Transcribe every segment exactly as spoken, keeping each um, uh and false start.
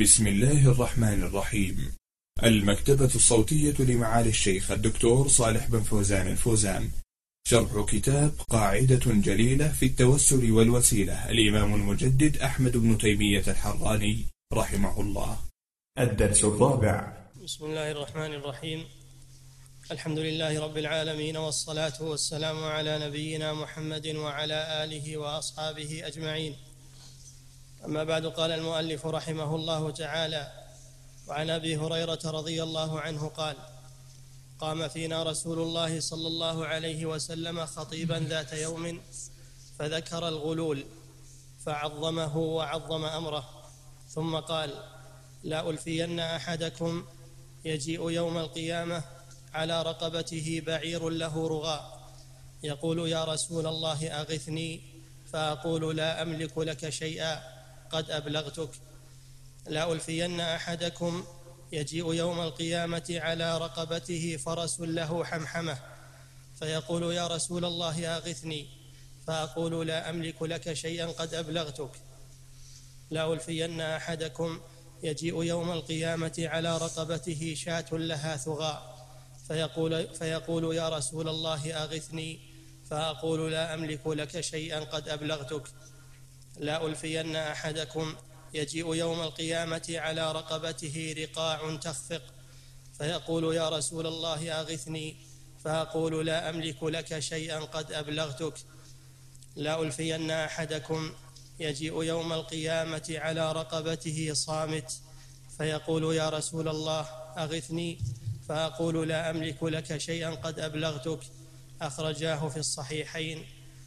بسم الله الرحمن الرحيم. المكتبة الصوتية لمعالي الشيخ الدكتور صالح بن فوزان الفوزان، شرح كتاب قاعدة جليلة في التوسل والوسيلة، الإمام المجدد أحمد بن تيمية الحراني رحمه الله. الدرس الرابع. بسم الله الرحمن الرحيم. الحمد لله رب العالمين، والصلاة والسلام على نبينا محمد وعلى آله وأصحابه أجمعين. أما بعد، قال المؤلف رحمه الله تعالى: وعن أبي هريرة رضي الله عنه قال: قام فينا رسول الله صلى الله عليه وسلم خطيبا ذات يوم فذكر الغلول فعظمه وعظم أمره، ثم قال: لا ألفين أحدكم يجيء يوم القيامة على رقبته بعير له رغاء، يقول: يا رسول الله أغثني، فأقول: لا أملك لك شيئا قد أبلغتك. لا ألفين أحدكم يجيء يوم القيامة على رقبته فرس له حمحمة، فيقول: يا رسول الله أغثني، فأقول: لا أملك لك شيئا قد أبلغتك. لا ألفين أحدكم يجيء يوم القيامة على رقبته شاة لها ثغاء، فيقول, فيقول: يا رسول الله أغثني، فأقول: لا أملك لك شيئا قد أبلغتك. لا ألفين أحدكم يجيء يوم القيامة على رقبته رقاع تخفق، فيقول: يا رسول الله أغثني، فأقول: لا أملك لك شيئا قد أبلغتك. لا ألفين أحدكم يجيء يوم القيامة على رقبته صامت، فيقول: يا رسول الله أغثني، فأقول: لا أملك لك شيئا قد أبلغتك. أخرجاه في الصحيحين.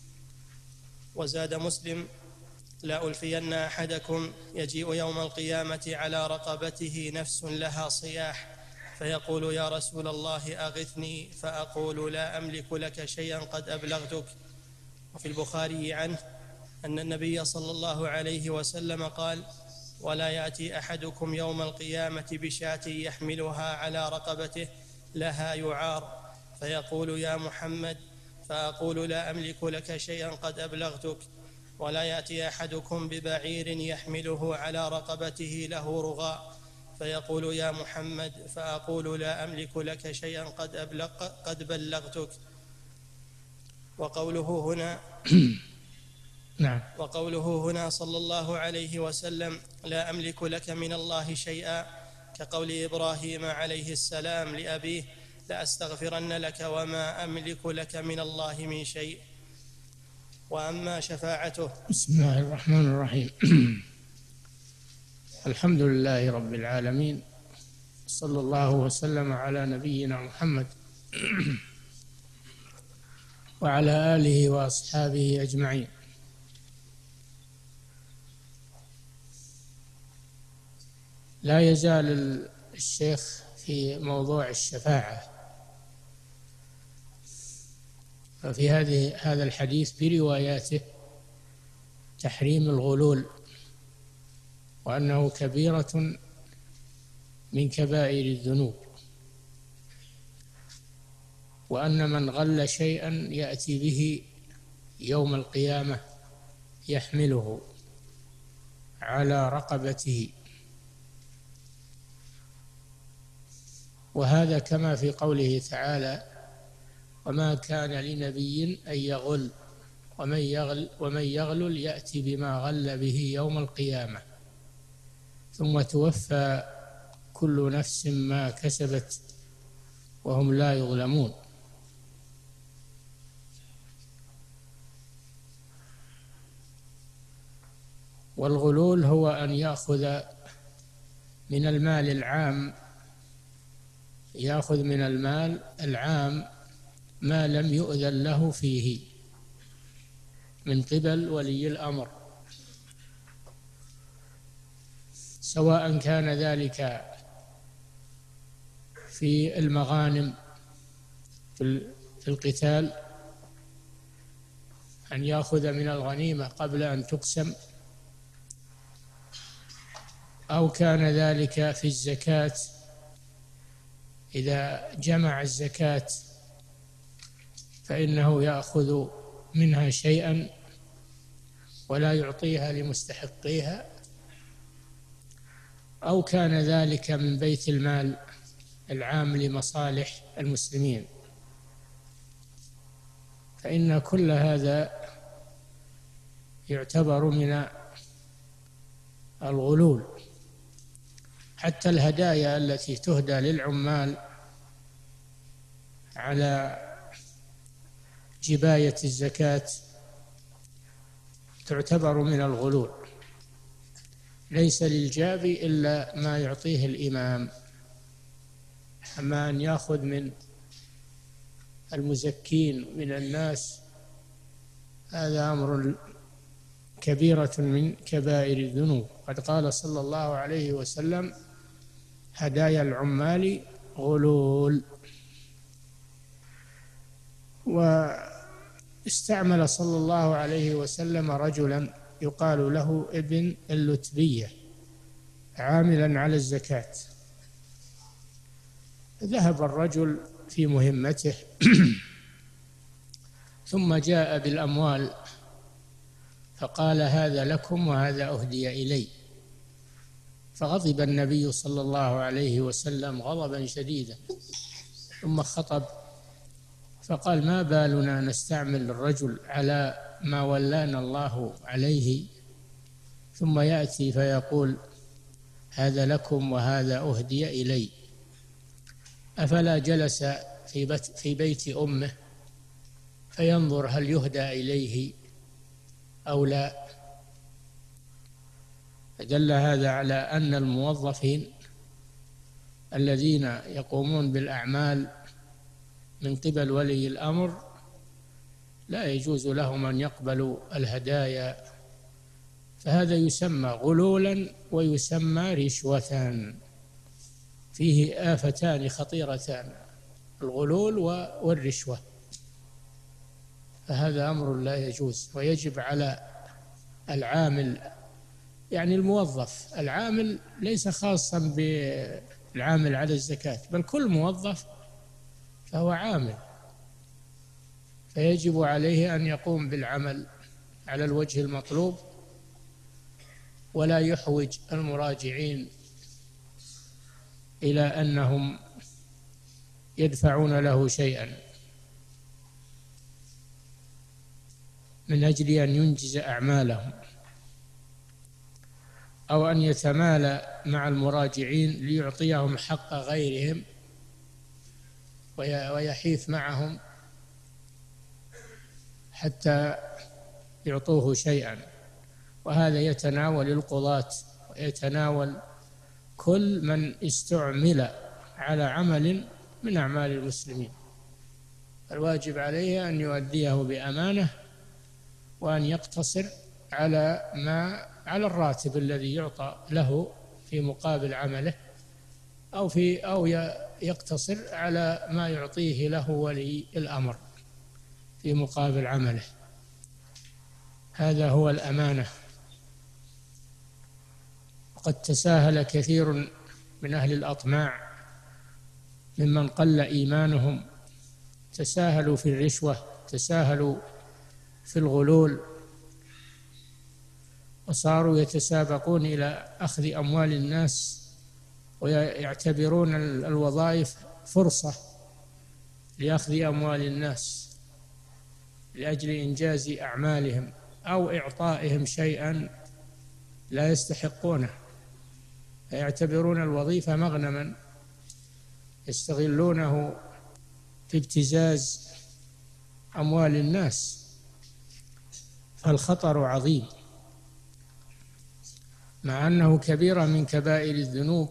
وزاد مسلم: لا ألفين أحدكم يجيء يوم القيامة على رقبته نفس لها صياح، فيقول: يا رسول الله أغثني، فأقول: لا أملك لك شيئا قد أبلغتك. وفي البخاري عنه أن النبي صلى الله عليه وسلم قال: ولا يأتي أحدكم يوم القيامة بشاة يحملها على رقبته لها يعار، فيقول: يا محمد، فأقول: لا أملك لك شيئا قد أبلغتك. ولا يأتي أحدكم ببعير يحمله على رقبته له رغاء، فيقول: يا محمد، فأقول: لا أملك لك شيئا قد, أبلغ قد بلغتك. وقوله هنا نعم وقوله هنا صلى الله عليه وسلم: لا أملك لك من الله شيئا، كقول إبراهيم عليه السلام لأبيه: لأستغفرن لك وما أملك لك من الله من شيء. وأما شفاعته. بسم الله الرحمن الرحيم. الحمد لله رب العالمين، صلى الله وسلم على نبينا محمد وعلى آله وأصحابه أجمعين. لا يزال الشيخ في موضوع الشفاعة، ففي هذه هذا الحديث برواياته تحريم الغلول، وأنه كبيرة من كبائر الذنوب، وأن من غل شيئا يأتي به يوم القيامة يحمله على رقبته، وهذا كما في قوله تعالى: وما كان لنبي أن يغل ومن يغل ومن يغلل يأتي بما غل به يوم القيامة ثم توفى كل نفس ما كسبت وهم لا يظلمون. والغلول هو أن يأخذ من المال العام يأخذ من المال العام ما لم يؤذن له فيه من قبل ولي الأمر، سواء كان ذلك في المغانم في القتال، أن يأخذ من الغنيمة قبل أن تقسم، أو كان ذلك في الزكاة إذا جمع الزكاة فإنه يأخذ منها شيئا ولا يعطيها لمستحقيها، أو كان ذلك من بيت المال العام لمصالح المسلمين، فإن كل هذا يعتبر من الغلول. حتى الهدايا التي تهدى للعمال على جباية الزكاة تعتبر من الغلول، ليس للجابي إلا ما يعطيه الإمام، أما أن يأخذ من المزكين من الناس هذا أمر كبيرة من كبائر الذنوب. قد قال صلى الله عليه وسلم: هدايا العمال غلول. واستعمل صلى الله عليه وسلم رجلا يقال له ابن اللتبية عاملا على الزكاة. ذهب الرجل في مهمته ثم جاء بالأموال فقال: هذا لكم وهذا أهدي إلي. فغضب النبي صلى الله عليه وسلم غضبا شديدا، ثم خطب فقال: ما بالنا نستعمل الرجل على ما ولانا الله عليه، ثم يأتي فيقول: هذا لكم وهذا أهدي إلي. أفلا جلس في بيت, في بيت أمه فينظر هل يهدى إليه أو لا؟ فدل هذا على أن الموظفين الذين يقومون بالأعمال من قبل ولي الأمر لا يجوز لهم أن يقبلوا الهدايا، فهذا يسمى غلولا ويسمى رشوة، فيه آفتان خطيرتان: الغلول والرشوة، فهذا أمر لا يجوز. ويجب على العامل، يعني الموظف، العامل ليس خاصا بالعامل على الزكاة، بل كل موظف فهو عامل، فيجب عليه أن يقوم بالعمل على الوجه المطلوب، ولا يحوج المراجعين إلى أنهم يدفعون له شيئا من أجل أن ينجز أعمالهم، أو أن يتمالى مع المراجعين ليعطيهم حق غيرهم ويحيف معهم حتى يعطوه شيئا. وهذا يتناول القضاة ويتناول كل من استعمل على عمل من أعمال المسلمين. الواجب عليه أن يؤديه بأمانة، وأن يقتصر على ما على الراتب الذي يعطى له في مقابل عمله، أو في أو يقتصر على ما يعطيه له ولي الأمر في مقابل عمله. هذا هو الأمانة. وقد تساهل كثير من أهل الأطماع ممن قل إيمانهم، تساهلوا في الرشوة، تساهلوا في الغلول، وصاروا يتسابقون إلى أخذ أموال الناس، ويعتبرون الوظائف فرصة لأخذ أموال الناس لأجل إنجاز أعمالهم أو إعطائهم شيئا لا يستحقونه، فيعتبرون الوظيفة مغنما يستغلونه في ابتزاز أموال الناس، فالخطر عظيم، مع أنه كبيرة من كبائر الذنوب،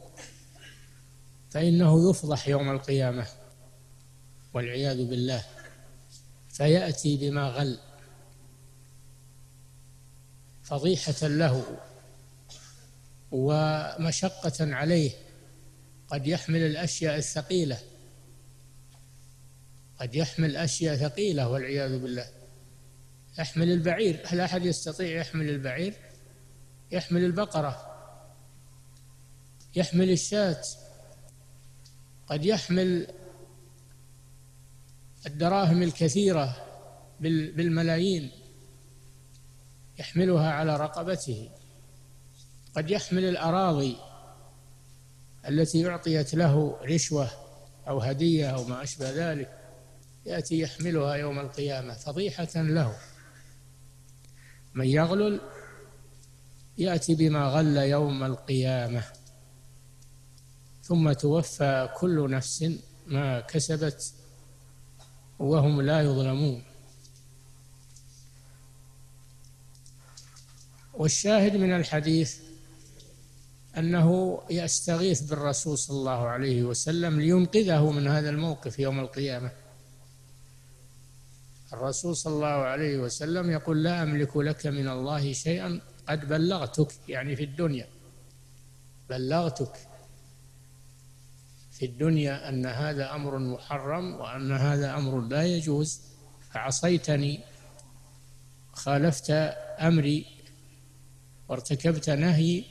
فإنه يفضح يوم القيامة والعياذ بالله، فيأتي بما غل فضيحة له ومشقة عليه. قد يحمل الأشياء الثقيلة، قد يحمل أشياء ثقيلة والعياذ بالله. يحمل البعير، هل أحد يستطيع يحمل البعير؟ يحمل البقرة، يحمل الشاة، قد يحمل الدراهم الكثيرة بالملايين يحملها على رقبته، قد يحمل الأراضي التي أعطيت له رشوة أو هدية أو ما أشبه ذلك، يأتي يحملها يوم القيامة فضيحة له. من يغلل يأتي بما غل يوم القيامة، ثم توفى كل نفس ما كسبت وهم لا يظلمون. والشاهد من الحديث أنه يستغيث بالرسول صلى الله عليه وسلم لينقذه من هذا الموقف يوم القيامة. الرسول صلى الله عليه وسلم يقول: لا أملك لك من الله شيئا قد بلغتك، يعني في الدنيا بلغتك في الدنيا أن هذا أمر محرم وأن هذا أمر لا يجوز، فعصيتني، خالفت أمري وارتكبت نهي،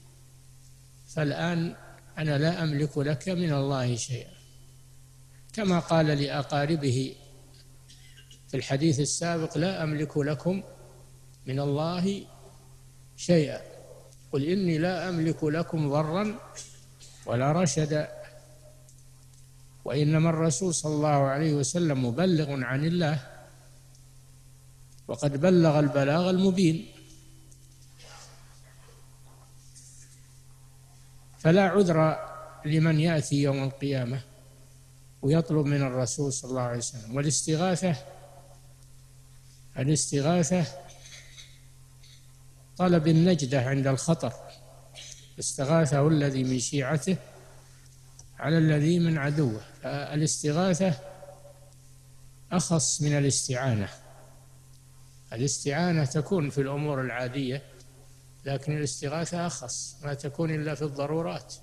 فالآن أنا لا أملك لك من الله شيئا. كما قال لأقاربه في الحديث السابق: لا أملك لكم من الله شيئا، قل إني لا أملك لكم ضرا ولا رشدا. وإنما الرسول صلى الله عليه وسلم مبلغ عن الله، وقد بلغ البلاغ المبين، فلا عذر لمن يأتي يوم القيامة ويطلب من الرسول صلى الله عليه وسلم. والاستغاثة الاستغاثة طلب النجدة عند الخطر، استغاثه الذي من شيعته على الذي من عدوه. فالاستغاثة أخص من الاستعانة. الاستعانة تكون في الأمور العادية، لكن الاستغاثة أخص، ما تكون إلا في الضرورات.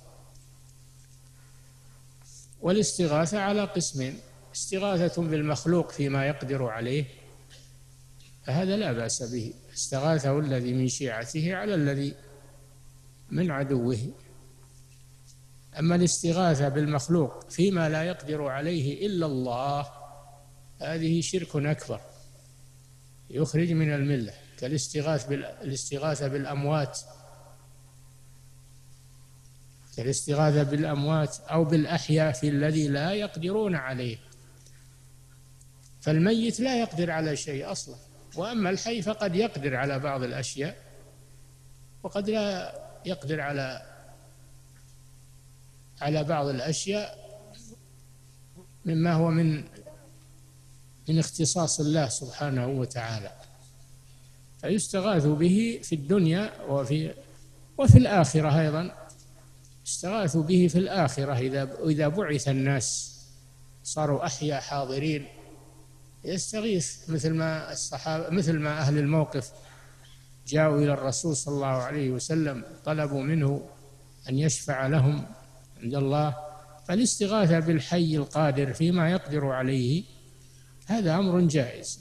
والاستغاثة على قسمين: استغاثة بالمخلوق فيما يقدر عليه، فهذا لا بأس به، استغاثه الذي من شيعته على الذي من عدوه. أما الاستغاثة بالمخلوق فيما لا يقدر عليه إلا الله، هذه شرك أكبر يخرج من الملة، كالاستغاثة بالأموات كالاستغاثة بالأموات أو بالأحياء في الذي لا يقدرون عليه. فالميت لا يقدر على شيء أصلا، وأما الحي فقد يقدر على بعض الأشياء وقد لا يقدر على على بعض الأشياء مما هو من من اختصاص الله سبحانه وتعالى، فيستغاث به في الدنيا وفي وفي الآخرة أيضا. يستغاث به في الآخرة إذا إذا بعث الناس صاروا أحياء حاضرين، يستغيث مثل ما الصحابة مثل ما أهل الموقف جاءوا إلى الرسول صلى الله عليه وسلم طلبوا منه أن يشفع لهم عند الله. فالاستغاثة بالحي القادر فيما يقدر عليه هذا أمر جائز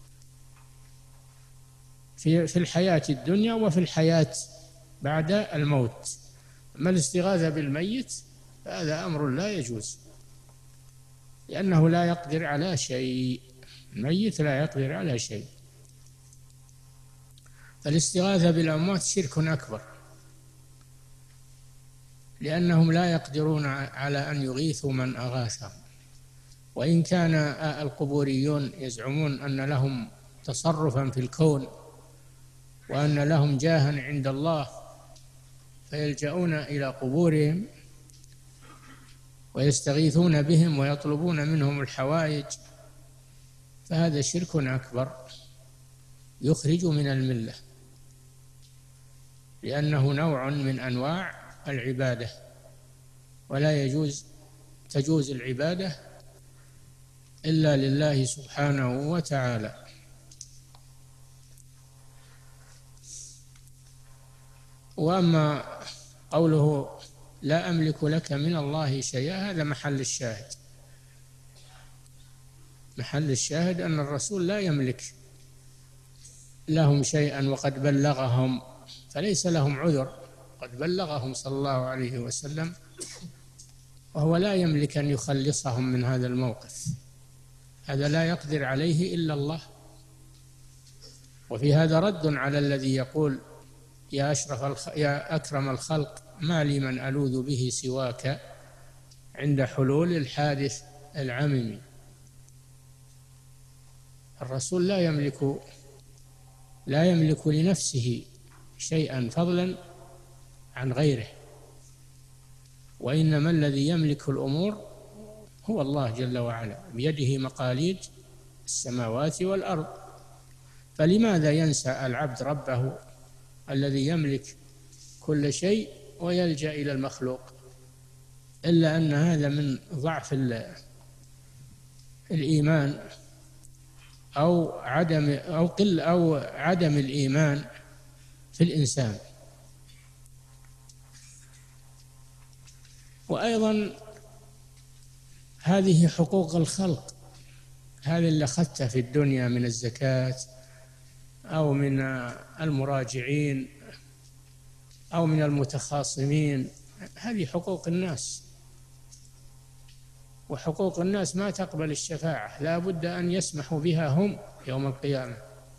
في في الحياة الدنيا وفي الحياة بعد الموت. أما الاستغاثة بالميت فهذا أمر لا يجوز، لأنه لا يقدر على شيء، الميت لا يقدر على شيء. فالاستغاثة بالأموات شرك أكبر، لأنهم لا يقدرون على أن يغيثوا من أغاثهم. وإن كان القبوريون يزعمون أن لهم تصرفا في الكون وأن لهم جاها عند الله، فيلجؤون إلى قبورهم ويستغيثون بهم ويطلبون منهم الحوائج، فهذا شرك أكبر يخرج من الملة، لأنه نوع من أنواع العبادة، ولا يجوز تجوز العبادة إلا لله سبحانه وتعالى. وأما قوله لا أملك لك من الله شيئا، هذا محل الشاهد. محل الشاهد أن الرسول لا يملك لهم شيئا وقد بلغهم، فليس لهم عذر، قد بلغهم صلى الله عليه وسلم، وهو لا يملك أن يخلصهم من هذا الموقف، هذا لا يقدر عليه إلا الله. وفي هذا رد على الذي يقول يا أشرف الخ... يا أكرم الخلق ما لي من ألوذ به سواك عند حلول الحادث العممي. الرسول لا يملك لا يملك لنفسه شيئا فضلا عن غيره، وإنما الذي يملك الأمور هو الله جل وعلا، بيده مقاليد السماوات والأرض. فلماذا ينسى العبد ربه الذي يملك كل شيء ويلجأ إلى المخلوق؟ إلا أن هذا من ضعف الإيمان أو عدم أو قل أو عدم الإيمان في الإنسان. وأيضا هذه حقوق الخلق، هذه اللي أخذتها في الدنيا من الزكاة أو من المراجعين أو من المتخاصمين، هذه حقوق الناس، وحقوق الناس ما تقبل الشفاعة، لا بد أن يسمحوا بها هم يوم القيامة،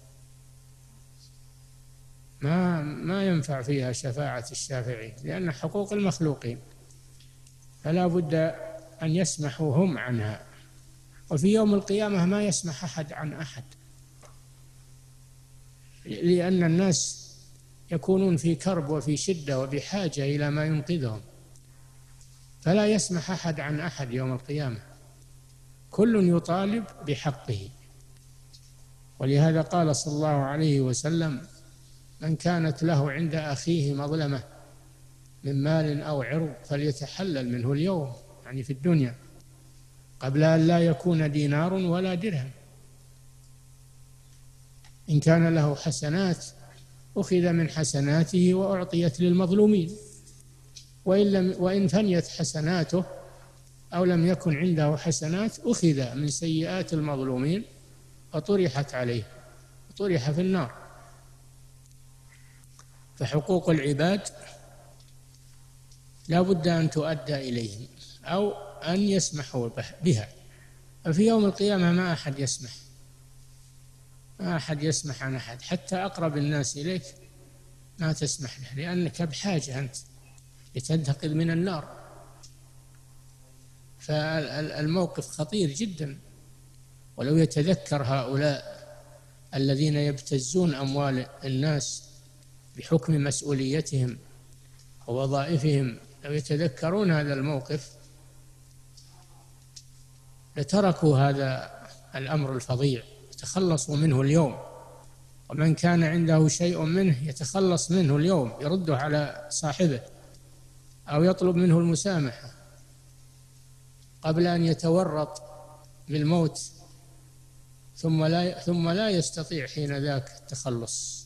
ما ما ينفع فيها شفاعة الشافعين، لأن حقوق المخلوقين، فلا بد أن يسمحوا هم عنها. وفي يوم القيامة ما يسمح أحد عن أحد، لأن الناس يكونون في كرب وفي شدة وبحاجة إلى ما ينقذهم، فلا يسمح أحد عن أحد يوم القيامة، كل يطالب بحقه. ولهذا قال صلى الله عليه وسلم: من كانت له عند أخيه مظلمة من مال أو عرض فليتحلل منه اليوم، يعني في الدنيا، قبل أن لا يكون دينار ولا درهم. إن كان له حسنات أخذ من حسناته وأعطيت للمظلومين، وإن, لم وإن فنيت حسناته أو لم يكن عنده حسنات أخذ من سيئات المظلومين وطرحت عليه، طرح في النار. فحقوق العباد لا بد أن تؤدى إليهم أو أن يسمحوا بها. ففي يوم القيامة ما أحد يسمح، ما أحد يسمح عن أحد، حتى أقرب الناس إليك ما تسمح له، لأنك بحاجة أنت لتنتقل من النار. فالموقف خطير جدا. ولو يتذكر هؤلاء الذين يبتزون أموال الناس بحكم مسؤوليتهم ووظائفهم، لو يتذكرون هذا الموقف لتركوا هذا الأمر الفظيع، يتخلصوا منه اليوم. ومن كان عنده شيء منه يتخلص منه اليوم، يرده على صاحبه أو يطلب منه المسامحة قبل أن يتورط بالموت، ثم لا ثم لا يستطيع حين ذاك التخلص.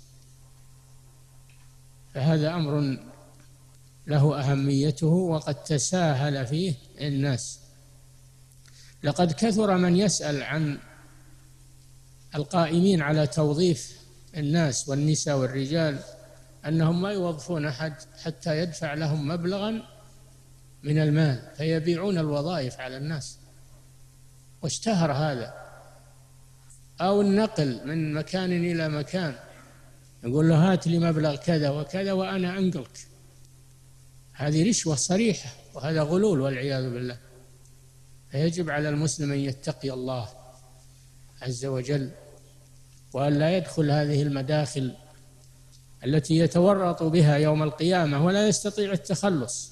فهذا أمر له أهميته وقد تساهل فيه الناس. لقد كثر من يسأل عن القائمين على توظيف الناس والنساء والرجال أنهم ما يوظفون أحد حتى يدفع لهم مبلغا من المال، فيبيعون الوظائف على الناس، واشتهر هذا. أو النقل من مكان إلى مكان، يقول له هات لي مبلغ كذا وكذا وأنا أنقلك. هذه رشوة صريحة، وهذا غلول والعياذ بالله. فيجب على المسلم أن يتقي الله عز وجل، وأن لا يدخل هذه المداخل التي يتورط بها يوم القيامة ولا يستطيع التخلص.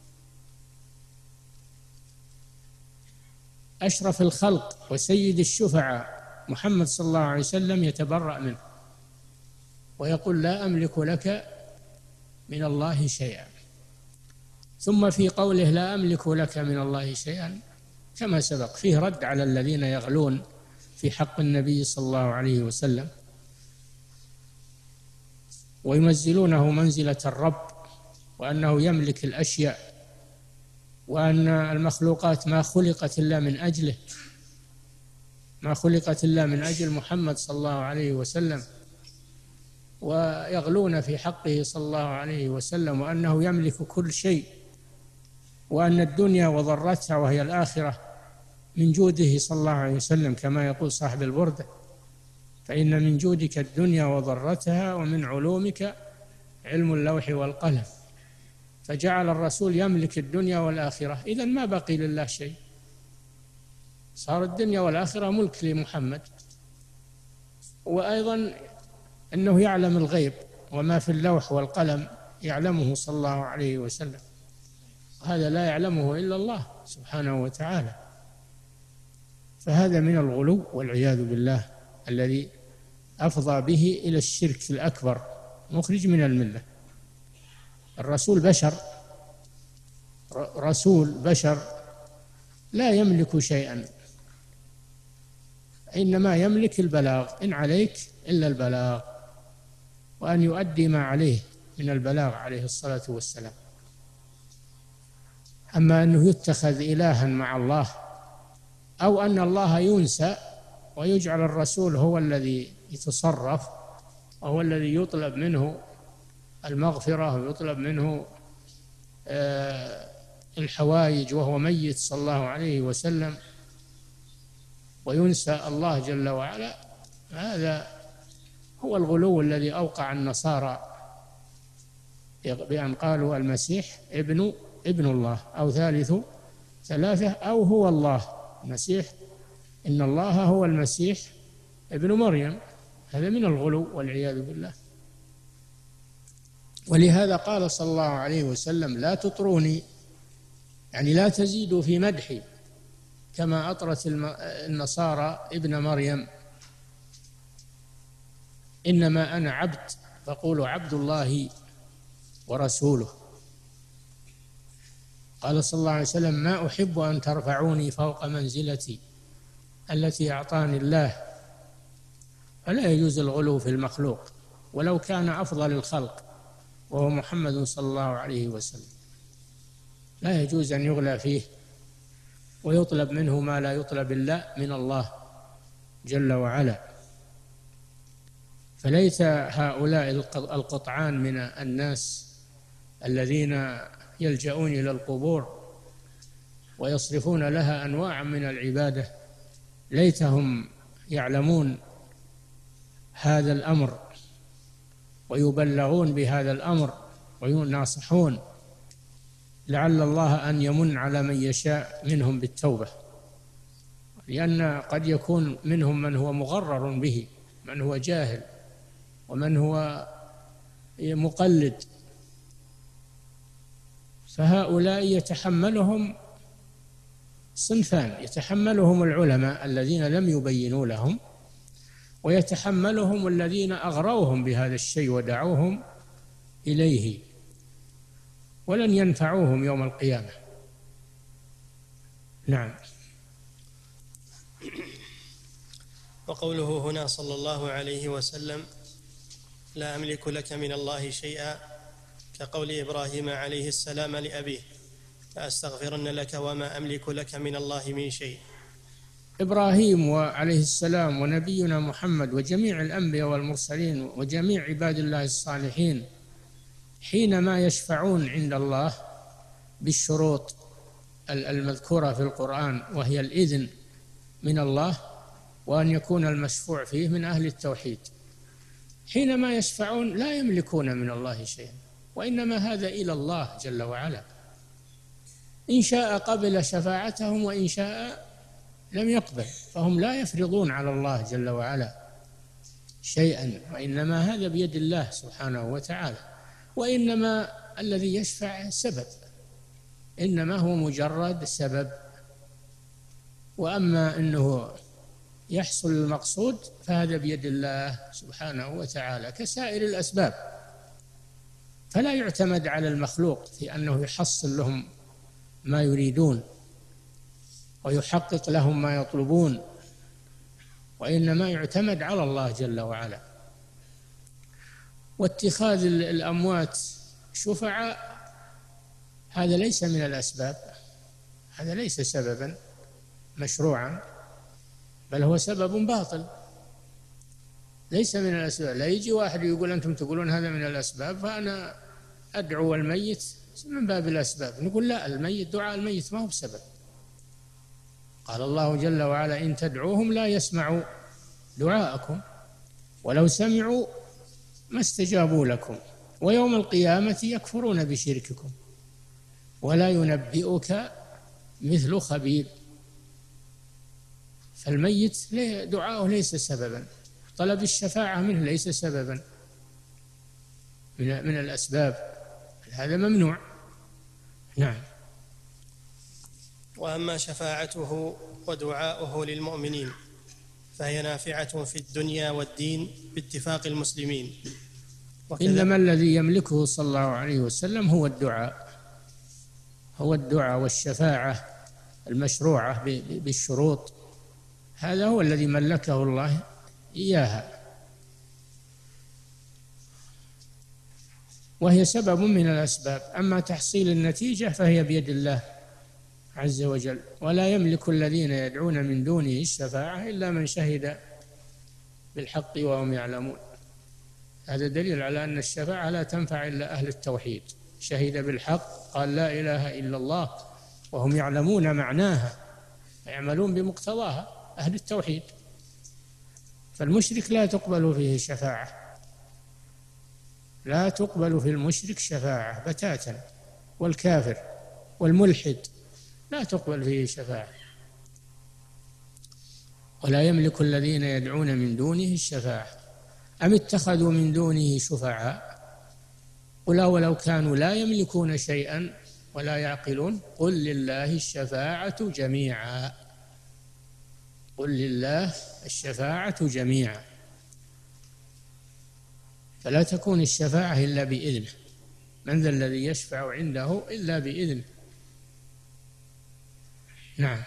أشرف الخلق وسيد الشفعاء محمد صلى الله عليه وسلم يتبرأ منه ويقول: لا أملك لك من الله شيئا. ثم في قوله لا أملك لك من الله شيئا كما سبق فيه رد على الذين يغلون في حق النبي صلى الله عليه وسلم وينزلونه منزلة الرب، وأنه يملك الأشياء، وأن المخلوقات ما خلقت إلا من أجله، ما خلقت إلا من أجل محمد صلى الله عليه وسلم، ويغلون في حقه صلى الله عليه وسلم، وأنه يملك كل شيء، وأن الدنيا وضرتها وهي الآخرة من جوده صلى الله عليه وسلم، كما يقول صاحب البردة: فإن من جودك الدنيا وضرتها ومن علومك علم اللوح والقلم. فجعل الرسول يملك الدنيا والآخرة، إذن ما بقي لله شيء، صار الدنيا والآخرة ملك لمحمد. وأيضا أنه يعلم الغيب، وما في اللوح والقلم يعلمه صلى الله عليه وسلم، هذا لا يعلمه إلا الله سبحانه وتعالى. فهذا من الغلو والعياذ بالله الذي أفضى به إلى الشرك الأكبر مخرج من الملة. الرسول بشر، رسول بشر لا يملك شيئا، إنما يملك البلاغ، إن عليك إلا البلاغ، وأن يؤدي ما عليه من البلاغ عليه الصلاة والسلام. أما أنه يتخذ إلها مع الله، أو أن الله ينسى ويجعل الرسول هو الذي يتصرف وهو الذي يطلب منه المغفرة ويطلب منه الحوائج وهو ميت صلى الله عليه وسلم، وينسى الله جل وعلا، هذا هو الغلو الذي أوقع النصارى بأن قالوا المسيح ابن ابن الله أو ثالث ثلاثة أو هو الله. المسيح إن الله هو المسيح ابن مريم، هذا من الغلو والعياذ بالله. ولهذا قال صلى الله عليه وسلم لا تطروني، يعني لا تزيدوا في مدحي كما أطرت النصارى ابن مريم، إنما أنا عبد فقولوا عبد الله ورسوله. قال صلى الله عليه وسلم ما أحب أن ترفعوني فوق منزلتي التي أعطاني الله. فلا يجوز الغلو في المخلوق ولو كان أفضل الخلق وهو محمد صلى الله عليه وسلم، لا يجوز أن يغلى فيه ويطلب منه ما لا يطلب إلا من الله جل وعلا. فليس هؤلاء القطعان من الناس الذين يلجؤون إلى القبور ويصرفون لها أنواع من العبادة، ليتهم يعلمون هذا الأمر ويبلغون بهذا الأمر ويناصحون، لعل الله أن يمن على من يشاء منهم بالتوبة، لأن قد يكون منهم من هو مغرر به، من هو جاهل ومن هو مقلد، فهؤلاء يتحملهم صنفان: يتحملهم العلماء الذين لم يبينوا لهم، ويتحملهم الذين أغروهم بهذا الشيء ودعوهم إليه ولن ينفعوهم يوم القيامة. نعم. وقوله هنا صلى الله عليه وسلم لا أملك لك من الله شيئا كقول إبراهيم عليه السلام لأبيه لأستغفرن لك وما أملك لك من الله من شيء. إبراهيم عليه السلام ونبينا محمد وجميع الأنبياء والمرسلين وجميع عباد الله الصالحين حينما يشفعون عند الله بالشروط المذكورة في القرآن، وهي الإذن من الله وأن يكون المشفوع فيه من أهل التوحيد، حينما يشفعون لا يملكون من الله شيئا، وإنما هذا إلى الله جل وعلا، إن شاء قبل شفاعتهم وإن شاء لم يقبل، فهم لا يفرضون على الله جل وعلا شيئا، وإنما هذا بيد الله سبحانه وتعالى. وإنما الذي يشفع سبب، إنما هو مجرد سبب، وأما أنه يحصل المقصود فهذا بيد الله سبحانه وتعالى كسائر الأسباب. فلا يعتمد على المخلوق في أنه يحصل لهم ما يريدون ويحقق لهم ما يطلبون، وإنما يعتمد على الله جل وعلا. واتخاذ الأموات شفعاء هذا ليس من الأسباب، هذا ليس سببا مشروعا، بل هو سبب باطل ليس من الأسباب. لا يجي واحد يقول أنتم تقولون هذا من الأسباب فأنا أدعو الميت من باب الأسباب، نقول لا، الميت دعاء الميت ما هو بسبب. قال الله جل وعلا إن تدعوهم لا يسمعوا دعاءكم ولو سمعوا ما استجابوا لكم ويوم القيامة يكفرون بشرككم. ولا ينبئك مثل خبير. فالميت دعاؤه ليس سببا، طلب الشفاعة منه ليس سببا من من الأسباب، هذا ممنوع. نعم. وأما شفاعته ودعاؤه للمؤمنين فهي نافعة في الدنيا والدين باتفاق المسلمين. إنما الذي يملكه صلى الله عليه وسلم هو الدعاء، هو الدعاء والشفاعة المشروعة بالشروط، هذا هو الذي ملكه الله إياها، وهي سبب من الأسباب. أما تحصيل النتيجة فهي بيد الله عز وجل، ولا يملك الذين يدعون من دونه الشفاعة إلا من شهد بالحق وهم يعلمون. هذا دليل على أن الشفاعة لا تنفع إلا أهل التوحيد، شهد بالحق قال لا إله إلا الله وهم يعلمون معناها يعملون بمقتضاها، أهل التوحيد. فالمشرك لا تقبل فيه شفاعة، لا تقبل في المشرك شفاعة بتاتا، والكافر والملحد لا تقبل فيه شفاعة. ولا يملك الذين يدعون من دونه الشفاعة أم اتخذوا من دونه شفعاء قل ولو كانوا لا يملكون شيئا ولا يعقلون قل لله الشفاعة جميعا، قل لله الشفاعة جميعا. فلا تكون الشفاعة إلا بإذنه، من ذا الذي يشفع عنده إلا بإذنه. نعم.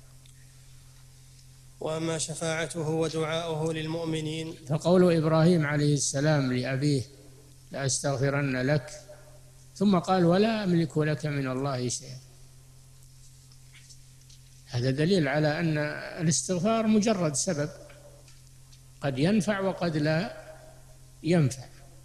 وأما شفاعته ودعاؤه للمؤمنين فقول إبراهيم عليه السلام لأبيه لأستغفرن لك، ثم قال ولا أملك لك من الله شيئا، هذا دليل على أن الاستغفار مجرد سبب، قد ينفع وقد لا ينفع.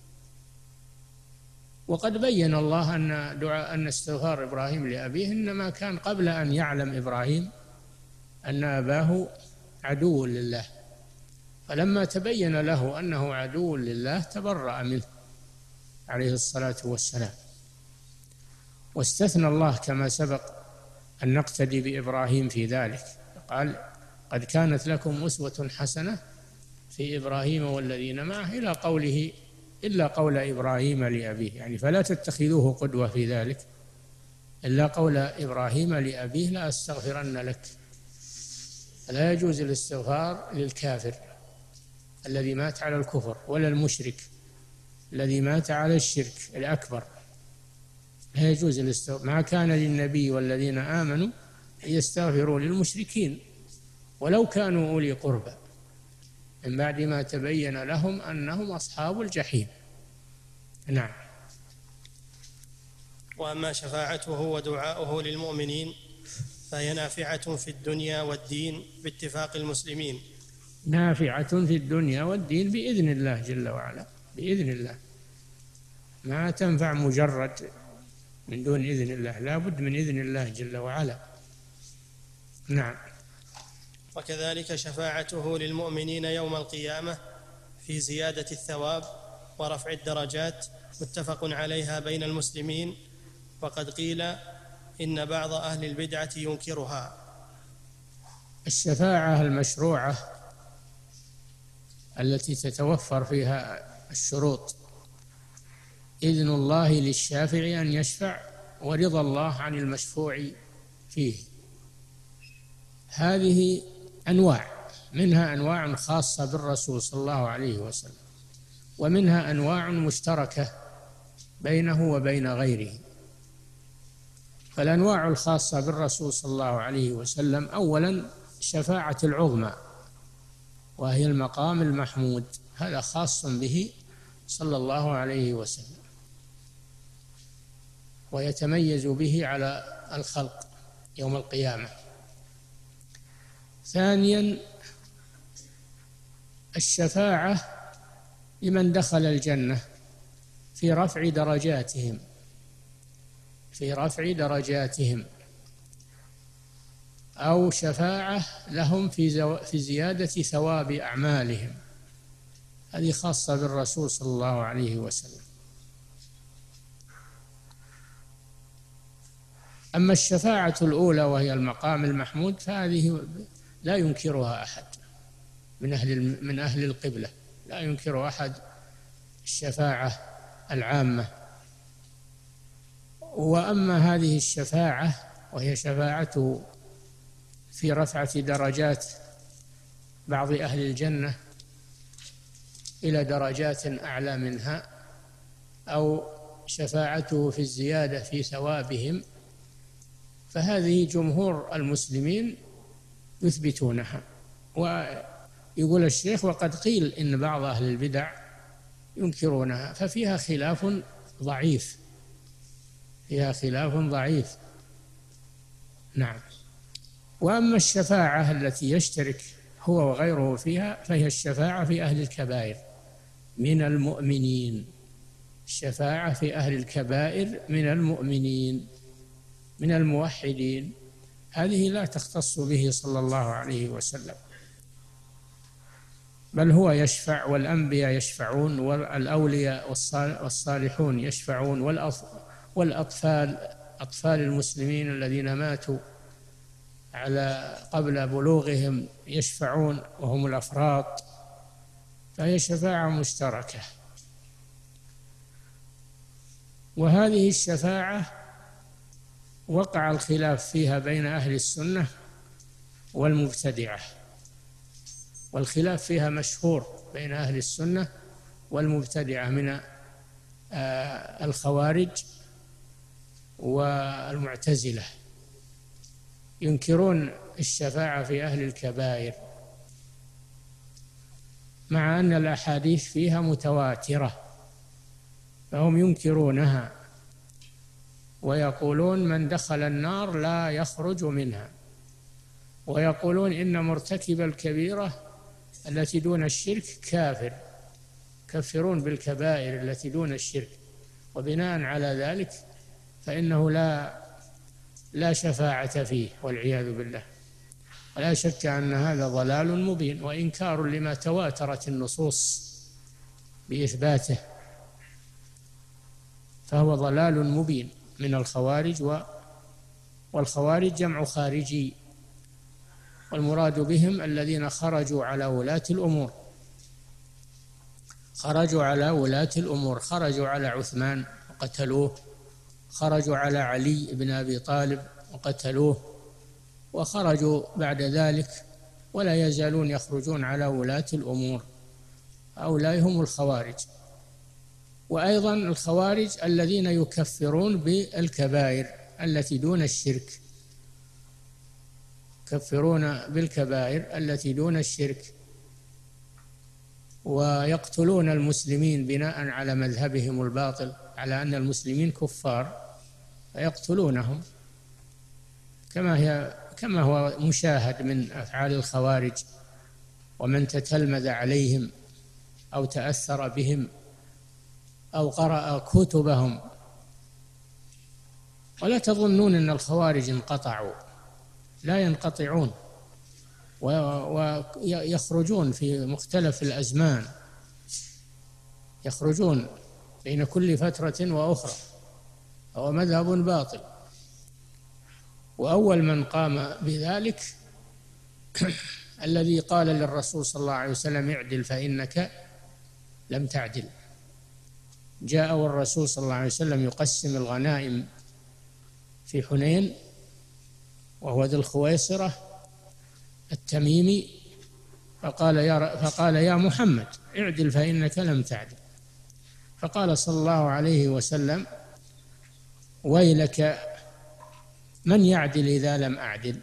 وقد بين الله أن دعاء أن استغفار إبراهيم لأبيه إنما كان قبل أن يعلم إبراهيم أن أباه عدو لله، فلما تبين له أنه عدو لله تبرأ منه عليه الصلاة والسلام. واستثنى الله كما سبق أن نقتدي بإبراهيم في ذلك، قال قد كانت لكم أسوة حسنة في إبراهيم والذين معه إلى قوله إلا قول إبراهيم لأبيه، يعني فلا تتخذوه قدوة في ذلك إلا قول إبراهيم لأبيه لا أستغفرن لك. لا يجوز الاستغفار للكافر الذي مات على الكفر ولا المشرك الذي مات على الشرك الأكبر، لا يجوز الاستغفار. ما كان للنبي والذين آمنوا أن يستغفروا للمشركين ولو كانوا أولي قربى من بعد ما تبين لهم أنهم أصحاب الجحيم. نعم. وأما شفاعته ودعاؤه للمؤمنين فهي نافعة في الدنيا والدين باتفاق المسلمين. نافعة في الدنيا والدين بإذن الله جل وعلا، بإذن الله، ما تنفع مجرد من دون إذن الله، لا بد من إذن الله جل وعلا. نعم. وكذلك شفاعته للمؤمنين يوم القيامة في زيادة الثواب ورفع الدرجات متفق عليها بين المسلمين، وقد قيل إن بعض أهل البدعة ينكرها. الشفاعة المشروعة التي تتوفر فيها الشروط، إذن الله للشافع أن يشفع ورضا الله عن المشفوع فيه، هذه أنواع، منها أنواع خاصة بالرسول صلى الله عليه وسلم، ومنها أنواع مشتركة بينه وبين غيره. فالأنواع الخاصة بالرسول صلى الله عليه وسلم أولا شفاعة العظمى وهي المقام المحمود، هذا خاص به صلى الله عليه وسلم ويتميز به على الخلق يوم القيامة. ثانيا الشفاعة لمن دخل الجنة في رفع درجاتهم، في رفع درجاتهم، أو شفاعة لهم في زو... في زيادة ثواب أعمالهم، هذه خاصة بالرسول صلى الله عليه وسلم. أما الشفاعة الأولى وهي المقام المحمود فهذه لا ينكرها أحد من أهل من أهل القبلة، لا ينكر أحد الشفاعة العامة. وأما هذه الشفاعة وهي شفاعته في رفعة درجات بعض أهل الجنة إلى درجات أعلى منها، أو شفاعته في الزيادة في ثوابهم، فهذه جمهور المسلمين يثبتونها. ويقول الشيخ: وقد قيل إن بعض أهل البدع ينكرونها، ففيها خلاف ضعيف، فيها خلاف ضعيف. نعم. وأما الشفاعة التي يشترك هو وغيره فيها فهي الشفاعة في أهل الكبائر من المؤمنين، الشفاعة في أهل الكبائر من المؤمنين من الموحدين، هذه لا تختص به صلى الله عليه وسلم، بل هو يشفع، والأنبياء يشفعون، والأولياء والصالحون يشفعون، والأطفال أطفال المسلمين الذين ماتوا على قبل بلوغهم يشفعون وهم الأفراط، فهي شفاعة مشتركة. وهذه الشفاعة وقع الخلاف فيها بين أهل السنة والمبتدعة، والخلاف فيها مشهور بين أهل السنة والمبتدعة من الخوارج والمعتزلة، ينكرون الشفاعة في أهل الكبائر مع أن الأحاديث فيها متواترة، فهم ينكرونها ويقولون من دخل النار لا يخرج منها، ويقولون إن مرتكب الكبيرة التي دون الشرك كافر، كفرون بالكبائر التي دون الشرك، وبناء على ذلك فإنه لا لا شفاعة فيه والعياذ بالله. ولا شك أن هذا ضلال مبين وإنكار لما تواترت النصوص بإثباته، فهو ضلال مبين من الخوارج. و والخوارج جمع خارجي، والمراد بهم الذين خرجوا على ولاة الأمور، خرجوا على ولاة الأمور، خرجوا على عثمان وقتلوه، خرجوا على علي بن أبي طالب وقتلوه، وخرجوا بعد ذلك ولا يزالون يخرجون على ولاة الأمور، هؤلاء هم الخوارج. وأيضا الخوارج الذين يكفرون بالكبائر التي دون الشرك، يكفرون بالكبائر التي دون الشرك، ويقتلون المسلمين بناء على مذهبهم الباطل، على أن المسلمين كفار فيقتلونهم، كما هي كما هو مشاهد من أفعال الخوارج ومن تتلمذ عليهم أو تأثر بهم أو قرأ كتبهم. ولا تظنون أن الخوارج انقطعوا، لا ينقطعون، ويخرجون في مختلف الأزمان، يخرجون بين كل فترة وأخرى، هو مذهب باطل. وأول من قام بذلك الذي قال للرسول صلى الله عليه وسلم: اعدل فإنك لم تعدل. جاء والرسول صلى الله عليه وسلم يقسم الغنائم في حنين، وهو ذو الخويصرة التميمي، فقال يا فقال يا محمد اعدل فإنك لم تعدل. فقال صلى الله عليه وسلم: ويلك من يعدل إذا لم أعدل.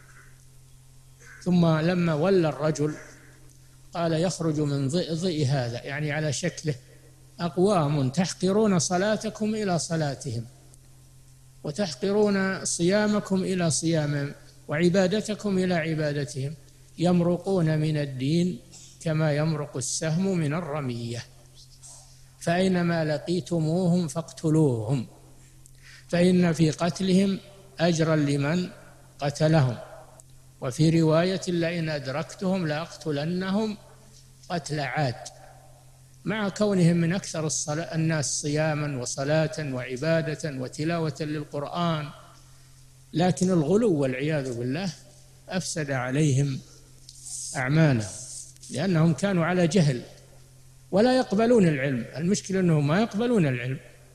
ثم لما ولى الرجل قال: يخرج من ضئ هذا، يعني على شكله، أقوام تحقرون صلاتكم إلى صلاتهم، وتحقرون صيامكم إلى صيامهم، وعبادتكم إلى عبادتهم، يمرقون من الدين كما يمرق السهم من الرمية، فأينما لقيتموهم فاقتلوهم، فإن في قتلهم أجرا لمن قتلهم، وفي رواية: لئن أدركتهم لأقتلنهم قتل عاد، مع كونهم من أكثر الناس صياما وصلاة وعبادة وتلاوة للقرآن لكن الغلو والعياذ بالله أفسد عليهم أعمالهم، لأنهم كانوا على جهل ولا يقبلون العلم. المشكلة أنهم ما يقبلون العلم،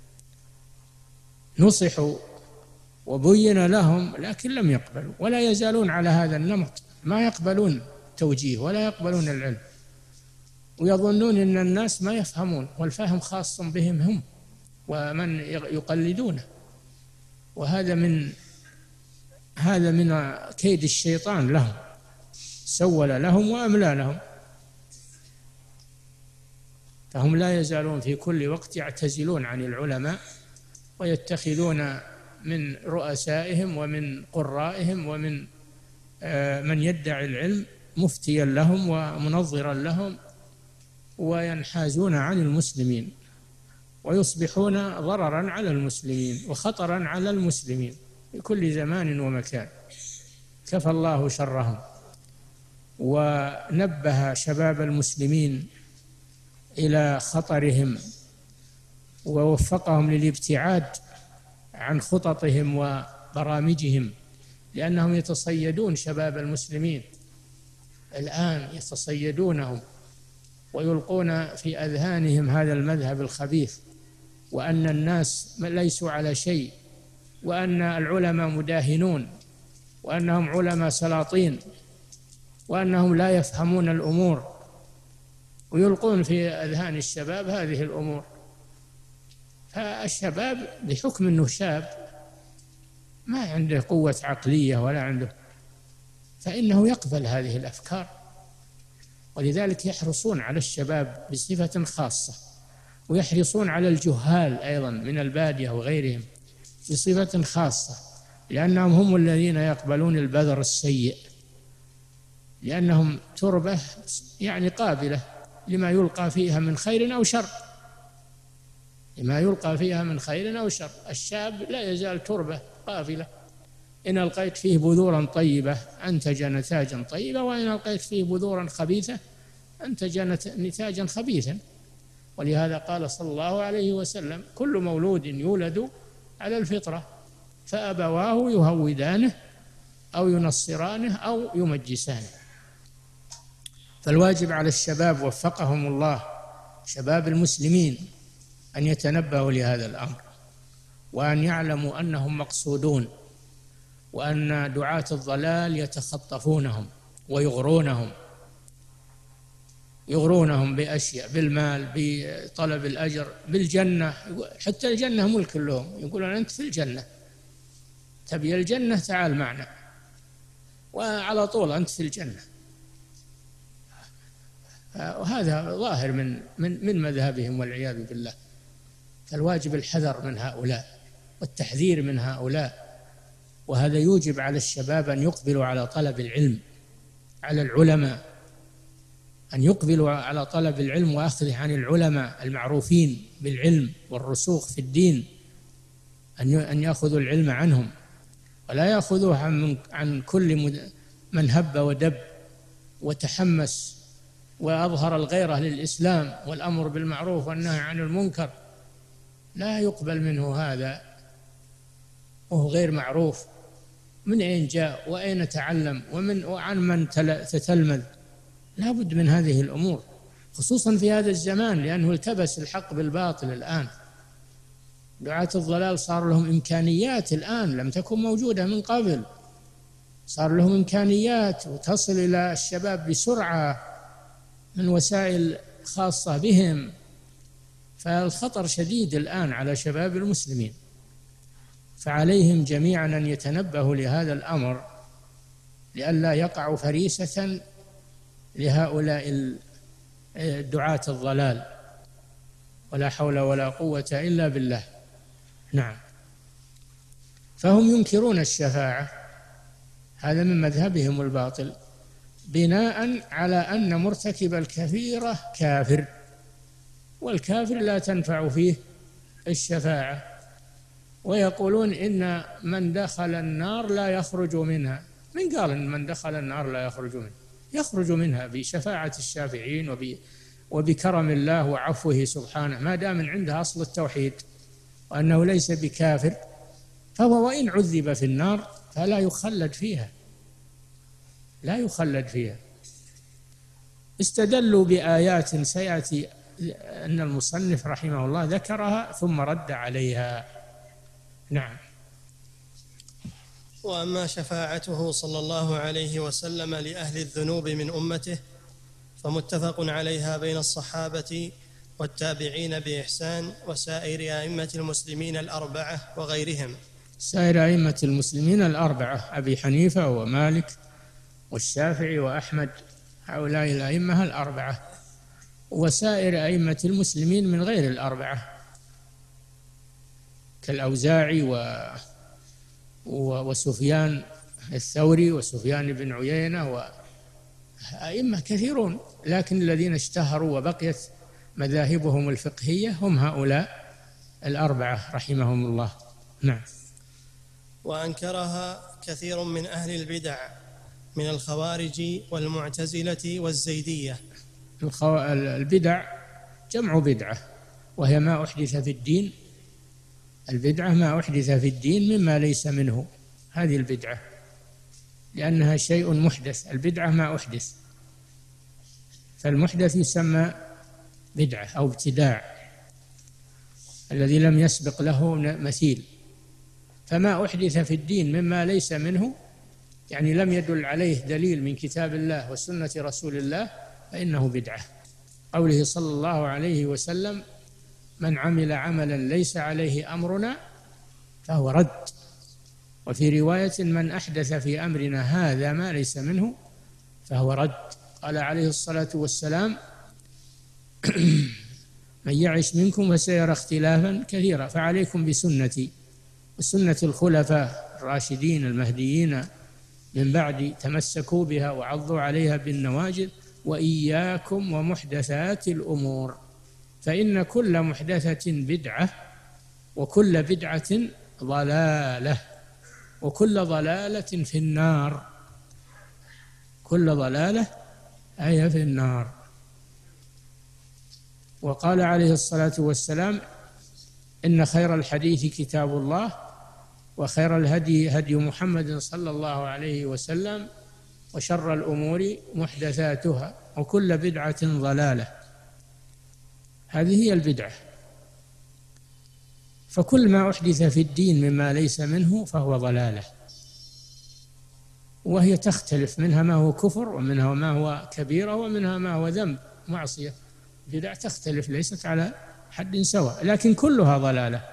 نصحوا وبين لهم لكن لم يقبلوا، ولا يزالون على هذا النمط، ما يقبلون توجيه ولا يقبلون العلم، ويظنون أن الناس ما يفهمون، والفهم خاص بهم هم ومن يقلدونه. وهذا من هذا من كيد الشيطان لهم، سول لهم وأملى لهم، فهم لا يزالون في كل وقت يعتزلون عن العلماء، ويتخذون من رؤسائهم ومن قرائهم ومن من يدعي العلم مفتيا لهم ومنظرا لهم، وينحازون عن المسلمين ويصبحون ضررا على المسلمين وخطرا على المسلمين في كل زمان ومكان. كفى الله شرهم. ونبه شباب المسلمين إلى خطرهم ووفقهم للابتعاد عن خططهم وبرامجهم، لأنهم يتصيدون شباب المسلمين الآن، يتصيدونهم ويلقون في أذهانهم هذا المذهب الخبيث، وأن الناس ليسوا على شيء، وأن العلماء مداهنون، وأنهم علماء سلاطين، وأنهم لا يفهمون الأمور، ويلقون في أذهان الشباب هذه الأمور. فالشباب بحكم أنه شاب ما عنده قوة عقلية ولا عنده، فإنه يقبل هذه الأفكار، ولذلك يحرصون على الشباب بصفة خاصة، ويحرصون على الجهال أيضا من البادية وغيرهم بصفة خاصة، لأنهم هم الذين يقبلون البذر السيء، لأنهم تربة يعني قابلة لما يلقى فيها من خير أو شر، لما يلقى فيها من خير أو شر. الشاب لا يزال تربة قابلة، إن ألقيت فيه بذورا طيبة أنتج نتاجا طيبا، وإن ألقيت فيه بذورا خبيثة أنتج نتاجا خبيثا. ولهذا قال صلى الله عليه وسلم: كل مولود يولد على الفطرة، فأبواه يهودانه أو ينصرانه أو يمجسانه. فالواجب على الشباب وفقهم الله، شباب المسلمين، أن يتنبهوا لهذا الأمر، وأن يعلموا أنهم مقصودون، وأن دعاة الضلال يتخطفونهم ويغرونهم، يغرونهم بأشياء، بالمال، بطلب الأجر، بالجنة، حتى الجنة ملك لهم، يقولون أنت في الجنة، تبي الجنة تعال معنا، وعلى طول أنت في الجنة. وهذا ظاهر من من من مذهبهم والعياذ بالله. فالواجب الحذر من هؤلاء والتحذير من هؤلاء، وهذا يوجب على الشباب أن يقبلوا على طلب العلم، على العلماء، أن يقبلوا على طلب العلم وأخذه عن العلماء المعروفين بالعلم والرسوخ في الدين، أن أن يأخذوا العلم عنهم، ولا يأخذوه عن عن كل من هب ودب وتحمس وأظهر الغيرة للإسلام والأمر بالمعروف والنهي عن المنكر. لا يقبل منه هذا وهو غير معروف من أين جاء وأين تعلم ومن وعن من تتلمذ. لا بد من هذه الأمور، خصوصا في هذا الزمان، لأنه التبس الحق بالباطل الآن. دعاة الضلال صار لهم إمكانيات الآن لم تكن موجودة من قبل، صار لهم إمكانيات وتصل إلى الشباب بسرعة من وسائل خاصة بهم. فالخطر شديد الآن على شباب المسلمين، فعليهم جميعا أن يتنبهوا لهذا الأمر لئلا يقعوا فريسة لهؤلاء دعاة الضلال. ولا حول ولا قوة إلا بالله. نعم. فهم ينكرون الشفاعة، هذا من مذهبهم الباطل، بناء على أن مرتكب الكبيرة كافر، والكافر لا تنفع فيه الشفاعة. ويقولون إن من دخل النار لا يخرج منها. من قال إن من دخل النار لا يخرج منها؟ يخرج منها بشفاعة الشافعين وبكرم الله وعفوه سبحانه، ما دام من عنده أصل التوحيد وأنه ليس بكافر، فهو وإن عذب في النار فلا يخلد فيها، لا يخلد فيها. استدلوا بآيات سيأتي أن المصنف رحمه الله ذكرها ثم رد عليها. نعم. وأما شفاعته صلى الله عليه وسلم لأهل الذنوب من أمته فمتفق عليها بين الصحابة والتابعين بإحسان وسائر أئمة المسلمين الأربعة وغيرهم. سائر أئمة المسلمين الأربعة أبي حنيفة ومالك والشافعي وأحمد، هؤلاء الأئمة الأربعة، وسائر أئمة المسلمين من غير الأربعة كالأوزاعي و... وسفيان الثوري وسفيان بن عيينة وأئمة كثيرون، لكن الذين اشتهروا وبقيت مذاهبهم الفقهية هم هؤلاء الأربعة رحمهم الله. نعم. وأنكرها كثير من أهل البدع من الخوارج والمعتزلة والزيدية. البدع جمع بدعة، وهي ما أحدث في الدين. البدعة ما أحدث في الدين مما ليس منه، هذه البدعة، لأنها شيء محدث. البدعة ما أحدث، فالمحدث يسمى بدعة أو ابتداع، الذي لم يسبق له مثيل. فما أحدث في الدين مما ليس منه، يعني لم يدل عليه دليل من كتاب الله وسنة رسول الله، فإنه بدعة. قوله صلى الله عليه وسلم: من عمل عملا ليس عليه أمرنا فهو رد. وفي رواية: من أحدث في أمرنا هذا ما ليس منه فهو رد. قال عليه الصلاة والسلام: من يعش منكم فسيرى اختلافا كثيرا فعليكم بسنتي وسنة الخلفاء الراشدين المهديين من بعد، تمسكوا بها وعضوا عليها بالنواجذ، وإياكم ومحدثات الأمور فإن كل محدثة بدعة وكل بدعة ضلالة وكل ضلالة في النار. كل ضلالة أي في النار. وقال عليه الصلاة والسلام: إن خير الحديث كتاب الله وخير الهدي هدي محمد صلى الله عليه وسلم وشر الأمور محدثاتها وكل بدعة ضلالة. هذه هي البدعة. فكل ما أحدث في الدين مما ليس منه فهو ضلالة، وهي تختلف، منها ما هو كفر ومنها ما هو كبيرة ومنها ما هو ذنب معصية. بدع تختلف، ليست على حد سواء، لكن كلها ضلالة.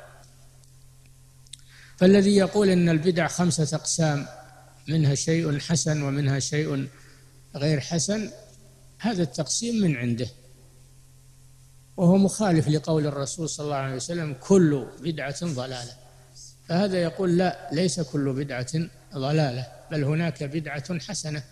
فالذي يقول إن البدع خمسة أقسام، منها شيء حسن ومنها شيء غير حسن، هذا التقسيم من عنده، وهو مخالف لقول الرسول صلى الله عليه وسلم: كل بدعة ضلالة. فهذا يقول: لا، ليس كل بدعة ضلالة، بل هناك بدعة حسنة،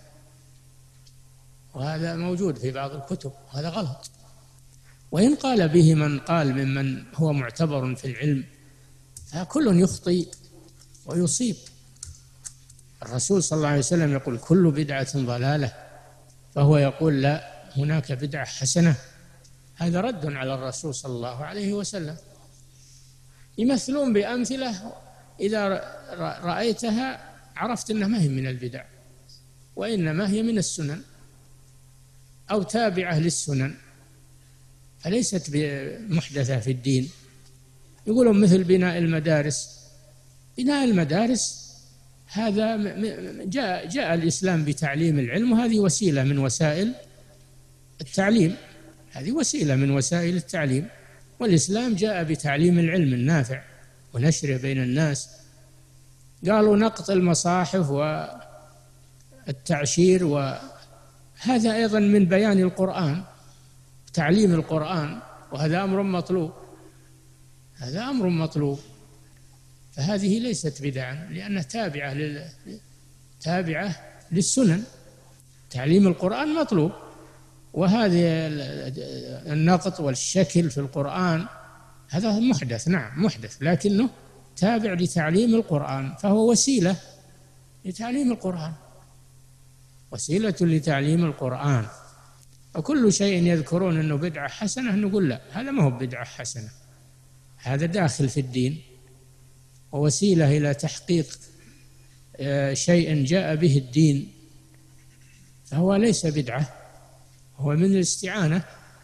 وهذا موجود في بعض الكتب، وهذا غلط. وإن قال به من قال ممن هو معتبر في العلم، فكل يخطئ ويصيب. الرسول صلى الله عليه وسلم يقول: كل بدعة ضلالة، فهو يقول: لا، هناك بدعة حسنة. هذا رد على الرسول صلى الله عليه وسلم. يمثلون بأمثلة إذا رأيتها عرفت أنها ما هي من البدع، وإنما هي من السنن أو تابعة للسنن، فليست محدثة في الدين. يقولون مثل بناء المدارس. بناء المدارس هذا جاء, جاء الإسلام بتعليم العلم، وهذه وسيلة من وسائل التعليم، هذه وسيلة من وسائل التعليم. والإسلام جاء بتعليم العلم النافع ونشره بين الناس. قالوا نقط المصاحف والتعشير، وهذا أيضا من بيان القرآن، تعليم القرآن، وهذا أمر مطلوب، هذا أمر مطلوب. فهذه ليست بدعا، لأنها تابعة لل... تابعة للسنن. تعليم القرآن مطلوب، وهذه النقط والشكل في القرآن هذا محدث، نعم محدث، لكنه تابع لتعليم القرآن، فهو وسيلة لتعليم القرآن، وسيلة لتعليم القرآن. وكل شيء يذكرون أنه بدعة حسنة نقول لا، هذا ما هو بدعة حسنة، هذا داخل في الدين ووسيلة إلى تحقيق شيء جاء به الدين فهو ليس بدعة، هو من الاستعانة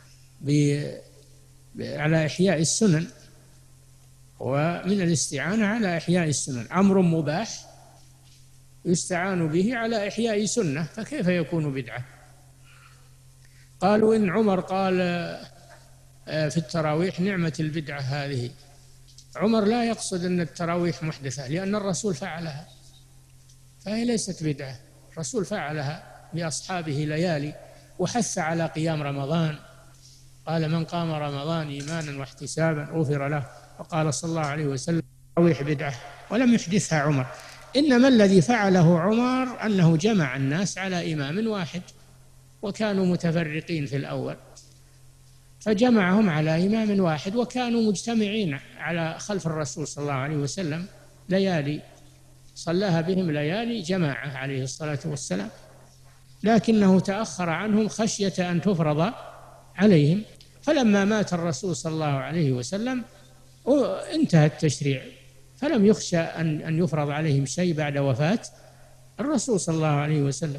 على إحياء السنن، ومن الاستعانة على إحياء السنن أمر مباح يستعان به على إحياء سنة، فكيف يكون بدعة؟ قالوا إن عمر قال في التراويح نعمة البدعة هذه، عمر لا يقصد أن التراويح محدثة لأن الرسول فعلها، فهي ليست بدعة، الرسول فعلها بأصحابه ليالي وحث على قيام رمضان، قال من قام رمضان إيمانا واحتسابا غفر له، وقال صلى الله عليه وسلم التراويح بدعة ولم يحدثها عمر، إنما الذي فعله عمر أنه جمع الناس على إمام واحد وكانوا متفرقين في الأول، فجمعهم على إمام واحد وكانوا مجتمعين على خلف الرسول صلى الله عليه وسلم ليالي، صلاها بهم ليالي جماعة عليه الصلاة والسلام، لكنه تأخر عنهم خشية أن تفرض عليهم، فلما مات الرسول صلى الله عليه وسلم انتهى التشريع، فلم يخشى أن أن يفرض عليهم شيء بعد وفاة الرسول صلى الله عليه وسلم،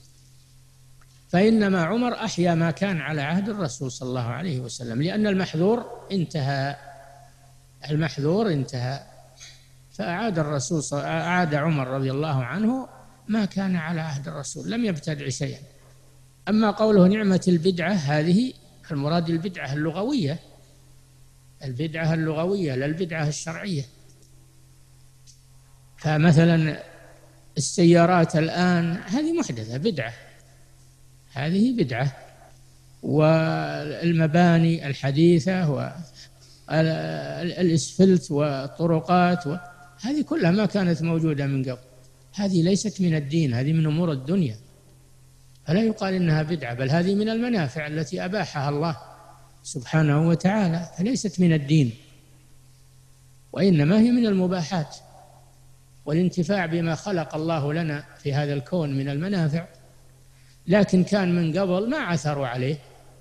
فإنما عمر أحيا ما كان على عهد الرسول صلى الله عليه وسلم، لأن المحذور انتهى، المحذور انتهى، فأعاد الرسول أعاد عمر رضي الله عنه ما كان على عهد الرسول، لم يبتدع شيئا. أما قوله نعمة البدعة هذه المراد البدعة اللغوية، البدعة اللغوية لا البدعة الشرعية. فمثلا السيارات الآن هذه محدثة بدعة، هذه بدعة، والمباني الحديثة والإسفلت والطرقات هذه كلها ما كانت موجودة من قبل، هذه ليست من الدين، هذه من أمور الدنيا، فلا يقال إنها بدعة، بل هذه من المنافع التي أباحها الله سبحانه وتعالى، فليست من الدين، وإنما هي من المباحات، والانتفاع بما خلق الله لنا في هذا الكون من المنافع. لكن كان من قبل ما عثروا عليه،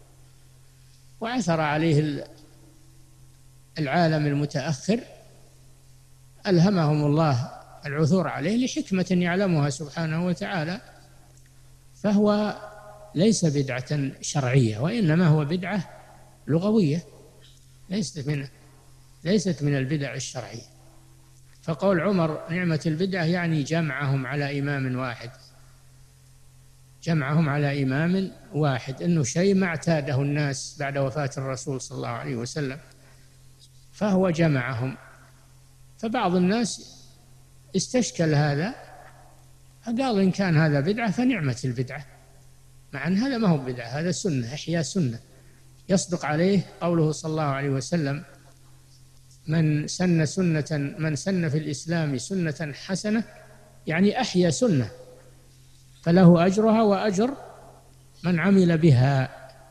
وعثر عليه العالم المتأخر، ألهمهم الله العثور عليه لحكمة يعلمها سبحانه وتعالى، فهو ليس بدعة شرعية، وإنما هو بدعة لغوية، ليست من ليست من البدع الشرعية. فقول عمر نعمة البدعة يعني جمعهم على إمام واحد، جمعهم على إمام واحد، إنه شيء ما اعتاده الناس بعد وفاة الرسول صلى الله عليه وسلم، فهو جمعهم. فبعض الناس استشكل هذا فقال إن كان هذا بدعة فنعمة البدعة، مع أن هذا ما هو بدعة، هذا سنة، إحياء سنة، يصدق عليه قوله صلى الله عليه وسلم من سن سنة من سن في الإسلام سنة حسنة، يعني أحيا سنة، فله أجرها وأجر من عمل بها.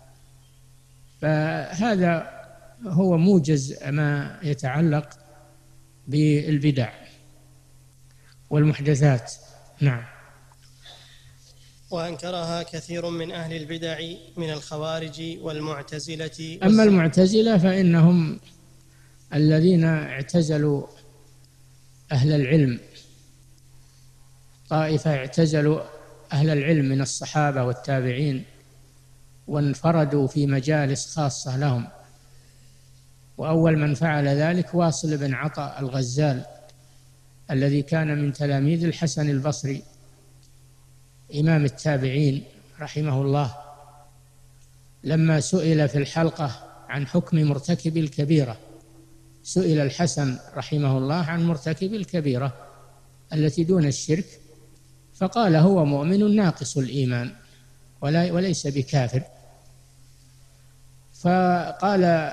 فهذا هو موجز ما يتعلق بالبدع والمحدثات. نعم. وأنكرها كثير من أهل البدع من الخوارج والمعتزلة. أما المعتزلة فإنهم الذين اعتزلوا أهل العلم، طائفة اعتزلوا أهل العلم من الصحابة والتابعين وانفردوا في مجالس خاصة لهم، وأول من فعل ذلك واصل بن عطاء الغزال الذي كان من تلاميذ الحسن البصري إمام التابعين رحمه الله، لما سئل في الحلقة عن حكم مرتكب الكبيرة، سئل الحسن رحمه الله عن مرتكب الكبيرة التي دون الشرك، فقال هو مؤمن ناقص الإيمان ولا وليس بكافر. فقال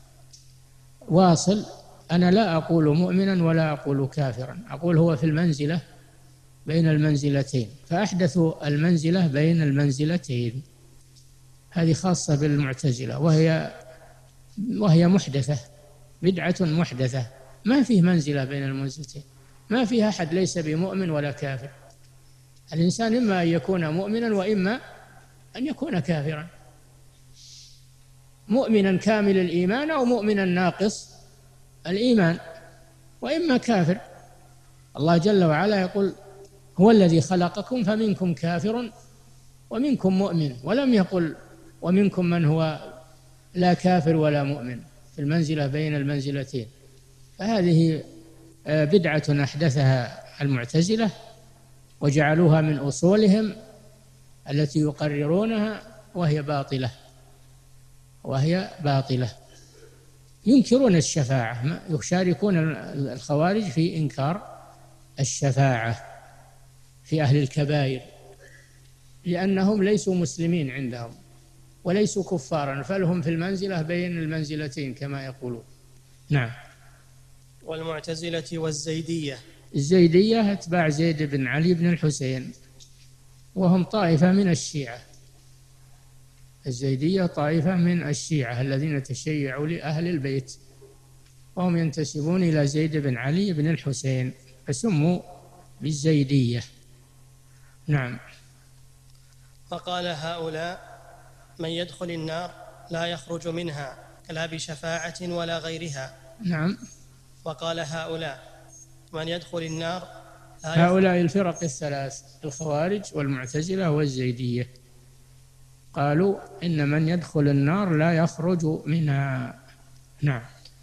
واصل أنا لا أقول مؤمنا ولا أقول كافرا، أقول هو في المنزلة بين المنزلتين، فأحدثوا المنزلة بين المنزلتين، هذه خاصة بالمعتزلة، وهي وهي محدثة، بدعة محدثة، ما فيه منزلة بين المنزلتين، ما فيه أحد ليس بمؤمن ولا كافر، الإنسان إما أن يكون مؤمنا وإما أن يكون كافرا، مؤمنا كامل الإيمان أو مؤمنا ناقص الإيمان، وإما كافر. الله جل وعلا يقول هو الذي خلقكم فمنكم كافر ومنكم مؤمن، ولم يقل ومنكم من هو لا كافر ولا مؤمن، في المنزلة بين المنزلتين. فهذه بدعة أحدثها المعتزلة وجعلوها من أصولهم التي يقررونها، وهي باطلة وهي باطلة ينكرون الشفاعة، يشاركون الخوارج في إنكار الشفاعة في أهل الكبائر، لأنهم ليسوا مسلمين عندهم وليسوا كفارا، فلهم في المنزلة بين المنزلتين كما يقولون. نعم. والمعتزلة والزيدية. الزيدية أتباع زيد بن علي بن الحسين، وهم طائفة من الشيعة. الزيدية طائفة من الشيعة الذين تشيعوا لأهل البيت، وهم ينتسبون إلى زيد بن علي بن الحسين فسموا بالزيدية. نعم. فقال هؤلاء: من يدخل النار لا يخرج منها لا بشفاعة ولا غيرها. نعم. وقال هؤلاء: من يدخل النار لا هؤلاء الفرق الثلاث، الخوارج والمعتزلة والزيدية، قالوا إن من يدخل النار لا يخرج منها. نعم.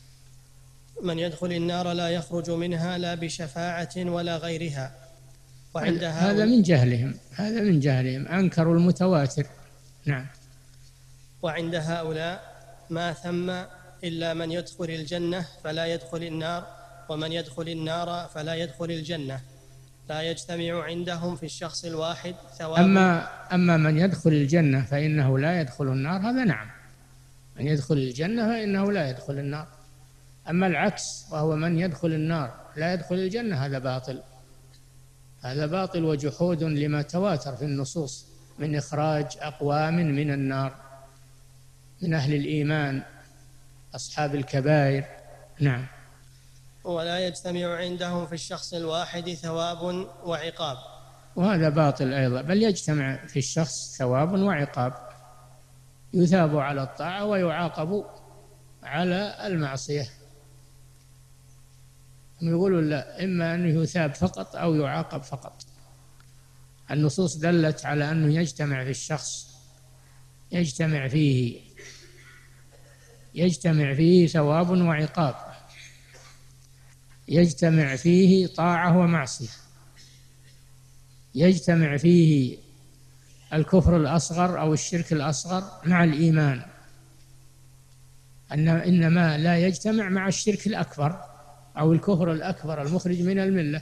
من يدخل النار لا يخرج منها لا بشفاعة ولا غيرها. وعند هذا من جهلهم، هذا من جهلهم، أنكروا المتواتر. نعم. وعند هؤلاء ما ثم إلا من يدخل الجنة فلا يدخل النار، ومن يدخل النار فلا يدخل الجنة، لا يجتمع عندهم في الشخص الواحد ثواب. أما أما من يدخل الجنة فإنه لا يدخل النار، هذا نعم، من يدخل الجنة فإنه لا يدخل النار. أما العكس وهو من يدخل النار لا يدخل الجنة، هذا باطل، هذا باطل وجحود لما تواتر في النصوص من إخراج أقوام من النار من أهل الإيمان أصحاب الكبائر. نعم. ولا يجتمع عندهم في الشخص الواحد ثواب وعقاب، وهذا باطل أيضا، بل يجتمع في الشخص ثواب وعقاب، يثاب على الطاعة ويعاقب على المعصية. هم يقولون لا، إما أنه يثاب فقط أو يعاقب فقط. النصوص دلت على أنه يجتمع في الشخص، يجتمع فيه يجتمع فيه ثواب وعقاب، يجتمع فيه طاعة ومعصية، يجتمع فيه الكفر الأصغر أو الشرك الأصغر مع الإيمان، إنما لا يجتمع مع الشرك الأكبر أو الكفر الأكبر المخرج من الملة.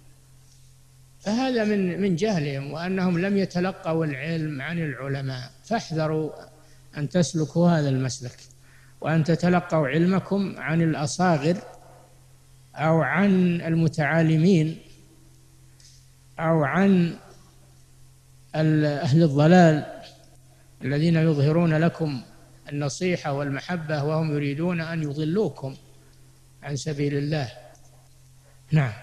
فهذا من من جهلهم، وأنهم لم يتلقوا العلم عن العلماء، فاحذروا أن تسلكوا هذا المسلك، وأن تتلقوا علمكم عن الأصاغر أو عن المتعالمين أو عن أهل الضلال الذين يظهرون لكم النصيحة والمحبة وهم يريدون أن يضلوكم عن سبيل الله. نعم.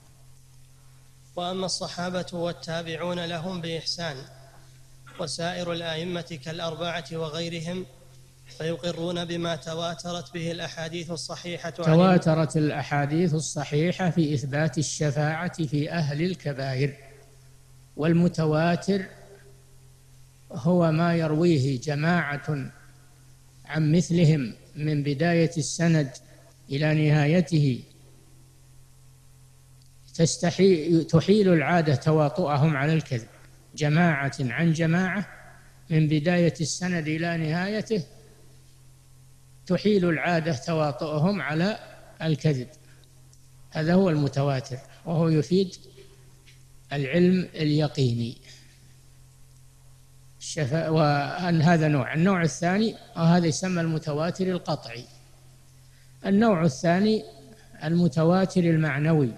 وأما الصحابة والتابعون لهم بإحسان وسائر الآئمة كالأربعة وغيرهم فيقرون بما تواترت به الأحاديث الصحيحة تواترت الأحاديث الصحيحة في إثبات الشفاعة في أهل الكبائر. والمتواتر هو ما يرويه جماعة عن مثلهم من بداية السند إلى نهايته، تستحي تحيل العادة تواطؤهم على الكذب، جماعة عن جماعة من بداية السند إلى نهايته تحيل العادة تواطؤهم على الكذب. هذا هو المتواتر، وهو يفيد العلم اليقيني. وأن هذا نوع. النوع الثاني وهذا يسمى المتواتر القطعي. النوع الثاني المتواتر المعنوي،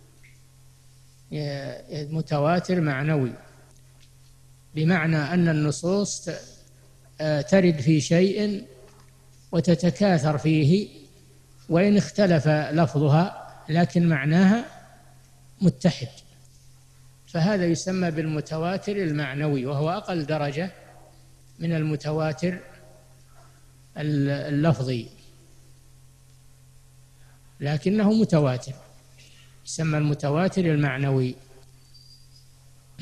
متواتر معنوي، بمعنى أن النصوص ترد في شيء وتتكاثر فيه وإن اختلف لفظها لكن معناها متحد، فهذا يسمى بالمتواتر المعنوي، وهو أقل درجة من المتواتر اللفظي، لكنه متواتر، يسمى المتواتر المعنوي.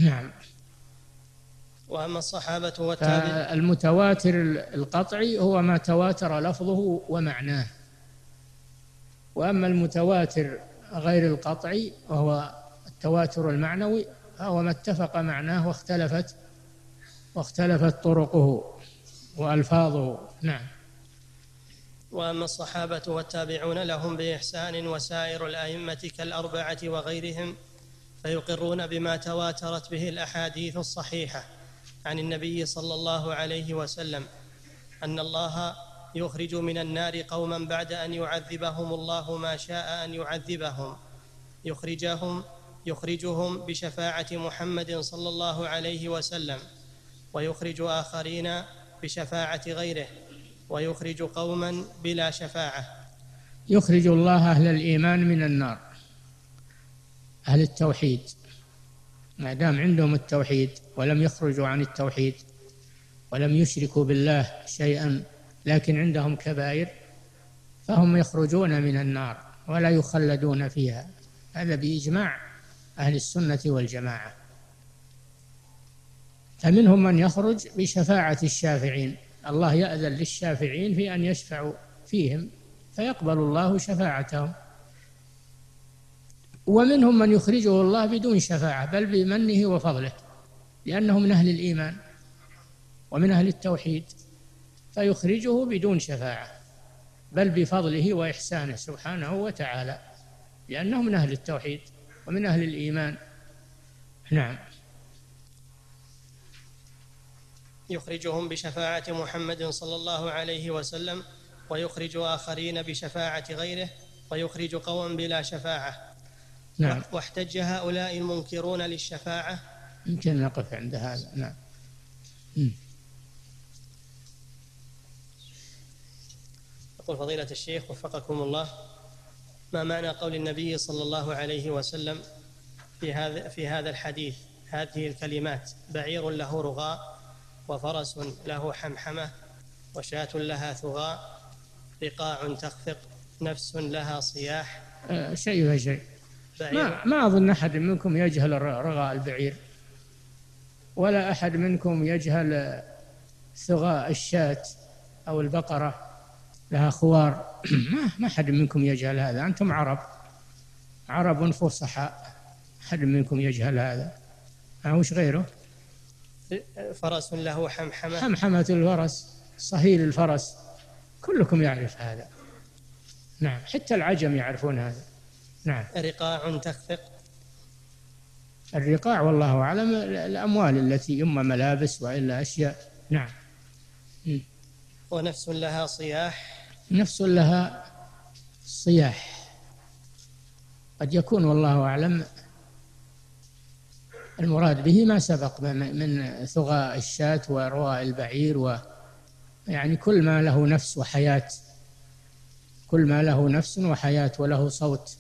نعم. وأما الصحابة والتابعين. المتواتر القطعي هو ما تواتر لفظه ومعناه، وأما المتواتر غير القطعي وهو التواتر المعنوي فهو ما اتفق معناه واختلفت واختلفت طرقه وألفاظه. نعم. وأما الصحابة والتابعون لهم بإحسان وسائر الأئمة كالأربعة وغيرهم فيقرون بما تواترت به الأحاديث الصحيحة عن النبي صلى الله عليه وسلم أن الله يخرج من النار قوما بعد أن يعذبهم الله ما شاء أن يعذبهم، يخرجهم يخرجهم بشفاعة محمد صلى الله عليه وسلم، ويخرج آخرين بشفاعة غيره، ويخرج قوما بلا شفاعة. يخرج الله أهل الإيمان من النار، أهل التوحيد، ما دام عندهم التوحيد ولم يخرجوا عن التوحيد ولم يشركوا بالله شيئا لكن عندهم كبائر فهم يخرجون من النار ولا يخلدون فيها، هذا بإجماع أهل السنة والجماعة. فمنهم من يخرج بشفاعة الشافعين، الله يأذن للشافعين في أن يشفعوا فيهم فيقبل الله شفاعتهم. ومنهم من يخرجه الله بدون شفاعة بل بمنه وفضله، لأنه من أهل الإيمان ومن أهل التوحيد، فيخرجه بدون شفاعة بل بفضله وإحسانه سبحانه وتعالى، لأنه من أهل التوحيد ومن أهل الإيمان. نعم. يخرجهم بشفاعة محمد صلى الله عليه وسلم، ويخرج آخرين بشفاعة غيره، ويخرج قوما بلا شفاعة. نعم. واحتج هؤلاء المنكرون للشفاعة. يمكن نقف عند هذا. نعم. يقول فضيلة الشيخ وفقكم الله: ما معنى قول النبي صلى الله عليه وسلم في هذا في هذا الحديث هذه الكلمات: بعير له رغاء، وفرس له حمحمة، وشاة لها ثغاء، رقاع تخفق، نفس لها صياح؟ أه شيء فشيء. ما, ما أظن أحد منكم يجهل رغاء البعير، ولا أحد منكم يجهل ثغاء الشاة أو البقرة لها خوار. ما ما أحد منكم يجهل هذا، أنتم عرب عرب فصحاء، أحد منكم يجهل هذا. وش غيره؟ فرس له حمحمة، حمحمة الفرس، صهيل الفرس، كلكم يعرف هذا. نعم، حتى العجم يعرفون هذا. نعم. رقاع تخفق. الرقاع والله أعلم الأموال التي إما ملابس وإلا أشياء. نعم. ونفس لها صياح. نفس لها صياح قد يكون والله أعلم المراد به ما سبق من ثغاء الشاة ورواء البعير، و يعني كل ما له نفس وحياة، كل ما له نفس وحياة وله صوت.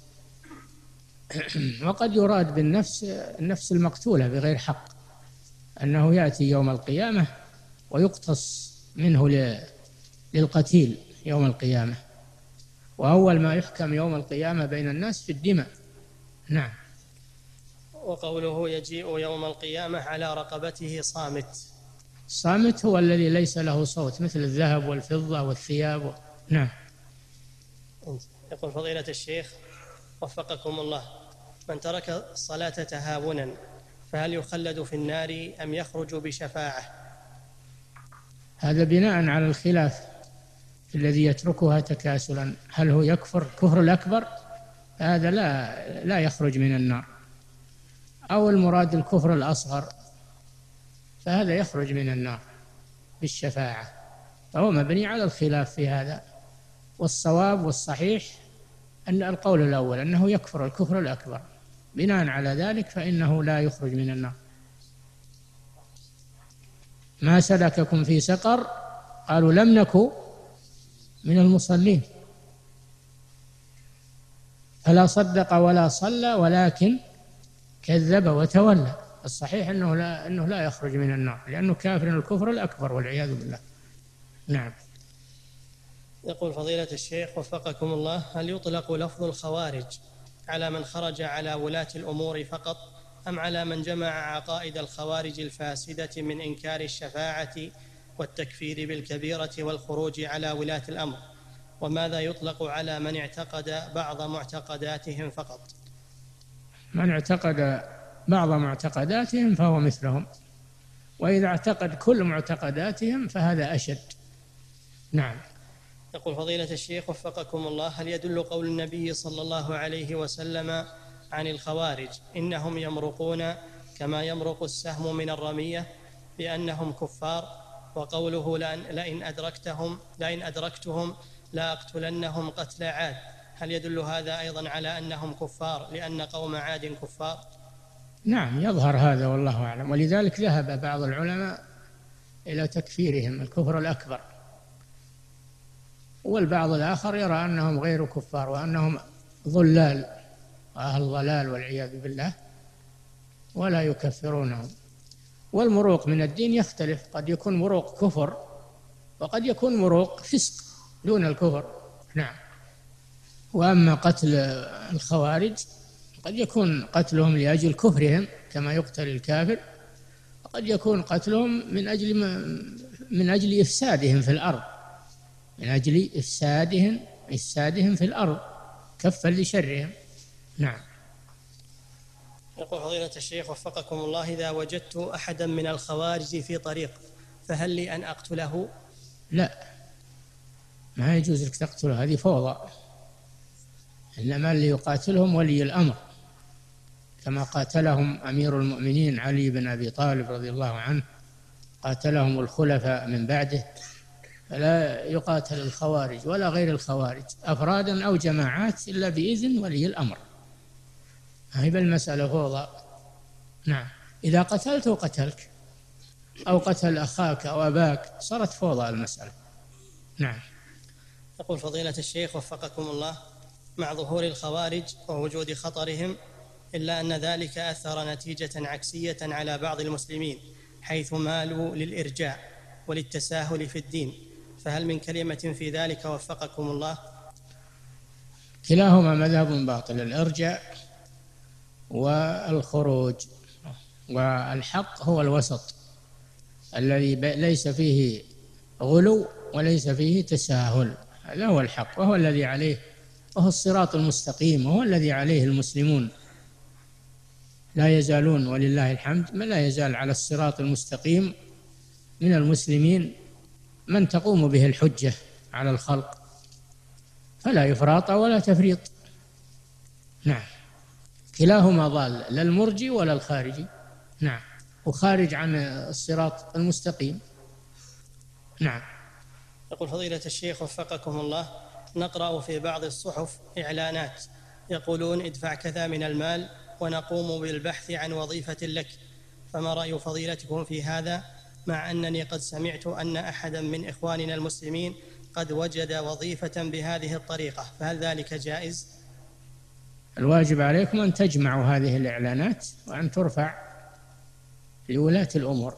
وقد يراد بالنفس النفس المقتولة بغير حق، أنه يأتي يوم القيامة ويقتص منه للقتيل يوم القيامة، وأول ما يحكم يوم القيامة بين الناس في الدماء. نعم. وقوله يجيء يوم القيامة على رقبته صامت. الصامت هو الذي ليس له صوت، مثل الذهب والفضة والثياب و... نعم. يقول فضيلة الشيخ وفقكم الله: من ترك الصلاة تهاونا فهل يخلد في النار أم يخرج بشفاعة؟ هذا بناء على الخلاف في الذي يتركها تكاسلا، هل هو يكفر كفر الأكبر؟ هذا لا لا يخرج من النار، أو المراد الكفر الأصغر فهذا يخرج من النار بالشفاعة، فهو مبني على الخلاف في هذا. والصواب والصحيح أن القول الأول أنه يكفر الكفر الأكبر، بناء على ذلك فإنه لا يخرج من النار. ما سلككم في سقر؟ قالوا لم نكن من المصلين، فلا صدق ولا صلى ولكن كذب وتولى. الصحيح أنه لا, أنه لا يخرج من النار لأنه كافر الكفر الأكبر والعياذ بالله. نعم. يقول فضيلة الشيخ وفقكم الله: هل يطلق لفظ الخوارج على من خرج على ولاة الأمور فقط، أم على من جمع عقائد الخوارج الفاسدة من إنكار الشفاعة والتكفير بالكبيرة والخروج على ولاة الأمر؟ وماذا يطلق على من اعتقد بعض معتقداتهم فقط؟ من اعتقد بعض معتقداتهم فهو مثلهم، وإذا اعتقد كل معتقداتهم فهذا أشد. نعم. يقول فضيلة الشيخ وفقكم الله: هل يدل قول النبي صلى الله عليه وسلم عن الخوارج إنهم يمرقون كما يمرق السهم من الرمية بأنهم كفار، وقوله لئن أدركتهم لئن أدركتهم لأقتلنهم قتل عاد، هل يدل هذا أيضا على أنهم كفار لأن قوم عاد كفار؟ نعم، يظهر هذا والله أعلم، ولذلك ذهب بعض العلماء إلى تكفيرهم الكفر الأكبر، والبعض الآخر يرى أنهم غير كفار وأنهم ضلال وأهل ضلال والعياذ بالله ولا يكفرونهم. والمروق من الدين يختلف، قد يكون مروق كفر وقد يكون مروق فسق دون الكفر. نعم. وأما قتل الخوارج قد يكون قتلهم لأجل كفرهم كما يقتل الكافر، وقد يكون قتلهم من أجل من أجل إفسادهم في الأرض، من أجل إفسادهم إفسادهم في الأرض كفا لشرهم. نعم. يقول فضيلة الشيخ وفقكم الله: إذا وجدت أحدا من الخوارج في طريق فهل لي أن أقتله؟ لا، ما يجوز لك تقتله، هذه فوضى، إنما اللي يقاتلهم ولي الأمر كما قاتلهم أمير المؤمنين علي بن أبي طالب رضي الله عنه، قاتلهم الخلفاء من بعده، فلا يقاتل الخوارج ولا غير الخوارج أفرادا أو جماعات إلا بإذن ولي الأمر. هاي بالمسألة فوضى. نعم. إذا قتلته قتلك أو قتل أخاك أو أباك صارت فوضى المسألة. نعم. يقول فضيلة الشيخ وفقكم الله: مع ظهور الخوارج ووجود خطرهم إلا أن ذلك أثر نتيجة عكسية على بعض المسلمين حيث مالوا للإرجاء وللتساهل في الدين، فهل من كلمة في ذلك وفقكم الله؟ كلاهما مذهب باطل، الإرجاء والخروج، والحق هو الوسط الذي ليس فيه غلو وليس فيه تساهل، هذا هو الحق وهو الذي عليه، وهو الصراط المستقيم، وهو الذي عليه المسلمون، لا يزالون ولله الحمد من لا يزال على الصراط المستقيم من المسلمين من تقوم به الحجة على الخلق، فلا إفراط ولا تفريط. نعم. كلاهما ضال، لا المرجي ولا الخارجي. نعم. وخارج عن الصراط المستقيم. نعم. يقول فضيلة الشيخ وفقكم الله: نقرأ في بعض الصحف إعلانات يقولون ادفع كذا من المال ونقوم بالبحث عن وظيفة لك، فما رأي فضيلتكم في هذا، مع أنني قد سمعت أن أحدا من إخواننا المسلمين قد وجد وظيفة بهذه الطريقة، فهل ذلك جائز؟ الواجب عليكم أن تجمعوا هذه الإعلانات وأن ترفع لولاة الأمور.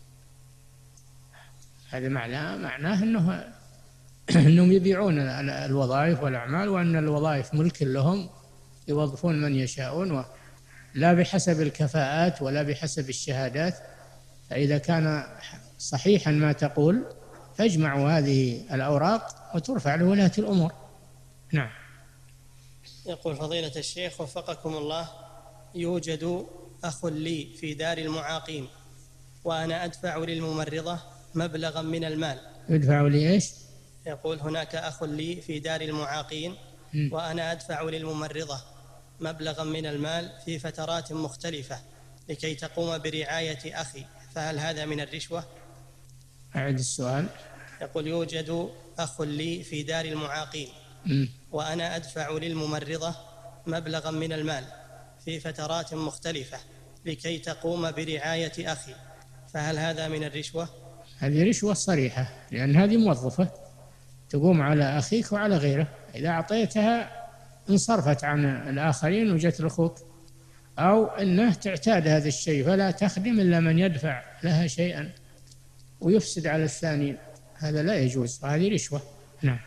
هذا معناه معناه أنه أنهم يبيعون الوظائف والأعمال، وأن الوظائف ملك لهم يوظفون من يشاءون، لا بحسب الكفاءات ولا بحسب الشهادات. فإذا كان صحيحا ما تقول فاجمعوا هذه الأوراق وترفع لولاة الأمور. نعم. يقول فضيلة الشيخ وفقكم الله: يوجد أخ لي في دار المعاقين وأنا أدفع للممرضة مبلغا من المال. يدفع لي إيش؟ يقول هناك أخ لي في دار المعاقين وأنا أدفع للممرضة مبلغا من المال في فترات مختلفة لكي تقوم برعاية أخي، فهل هذا من الرشوة؟ أعد السؤال. يقول يوجد أخ لي في دار المعاقين وأنا أدفع للممرضة مبلغا من المال في فترات مختلفة لكي تقوم برعاية أخي، فهل هذا من الرشوة؟ هذه رشوة صريحة، لأن هذه موظفة تقوم على أخيك وعلى غيره، إذا أعطيتها انصرفت عن الآخرين وجت لأخوك، أو أنه تعتاد هذا الشيء فلا تخدم إلا من يدفع لها شيئا ويفسد على الثاني، هذا لا يجوز، هذه رشوة. نعم.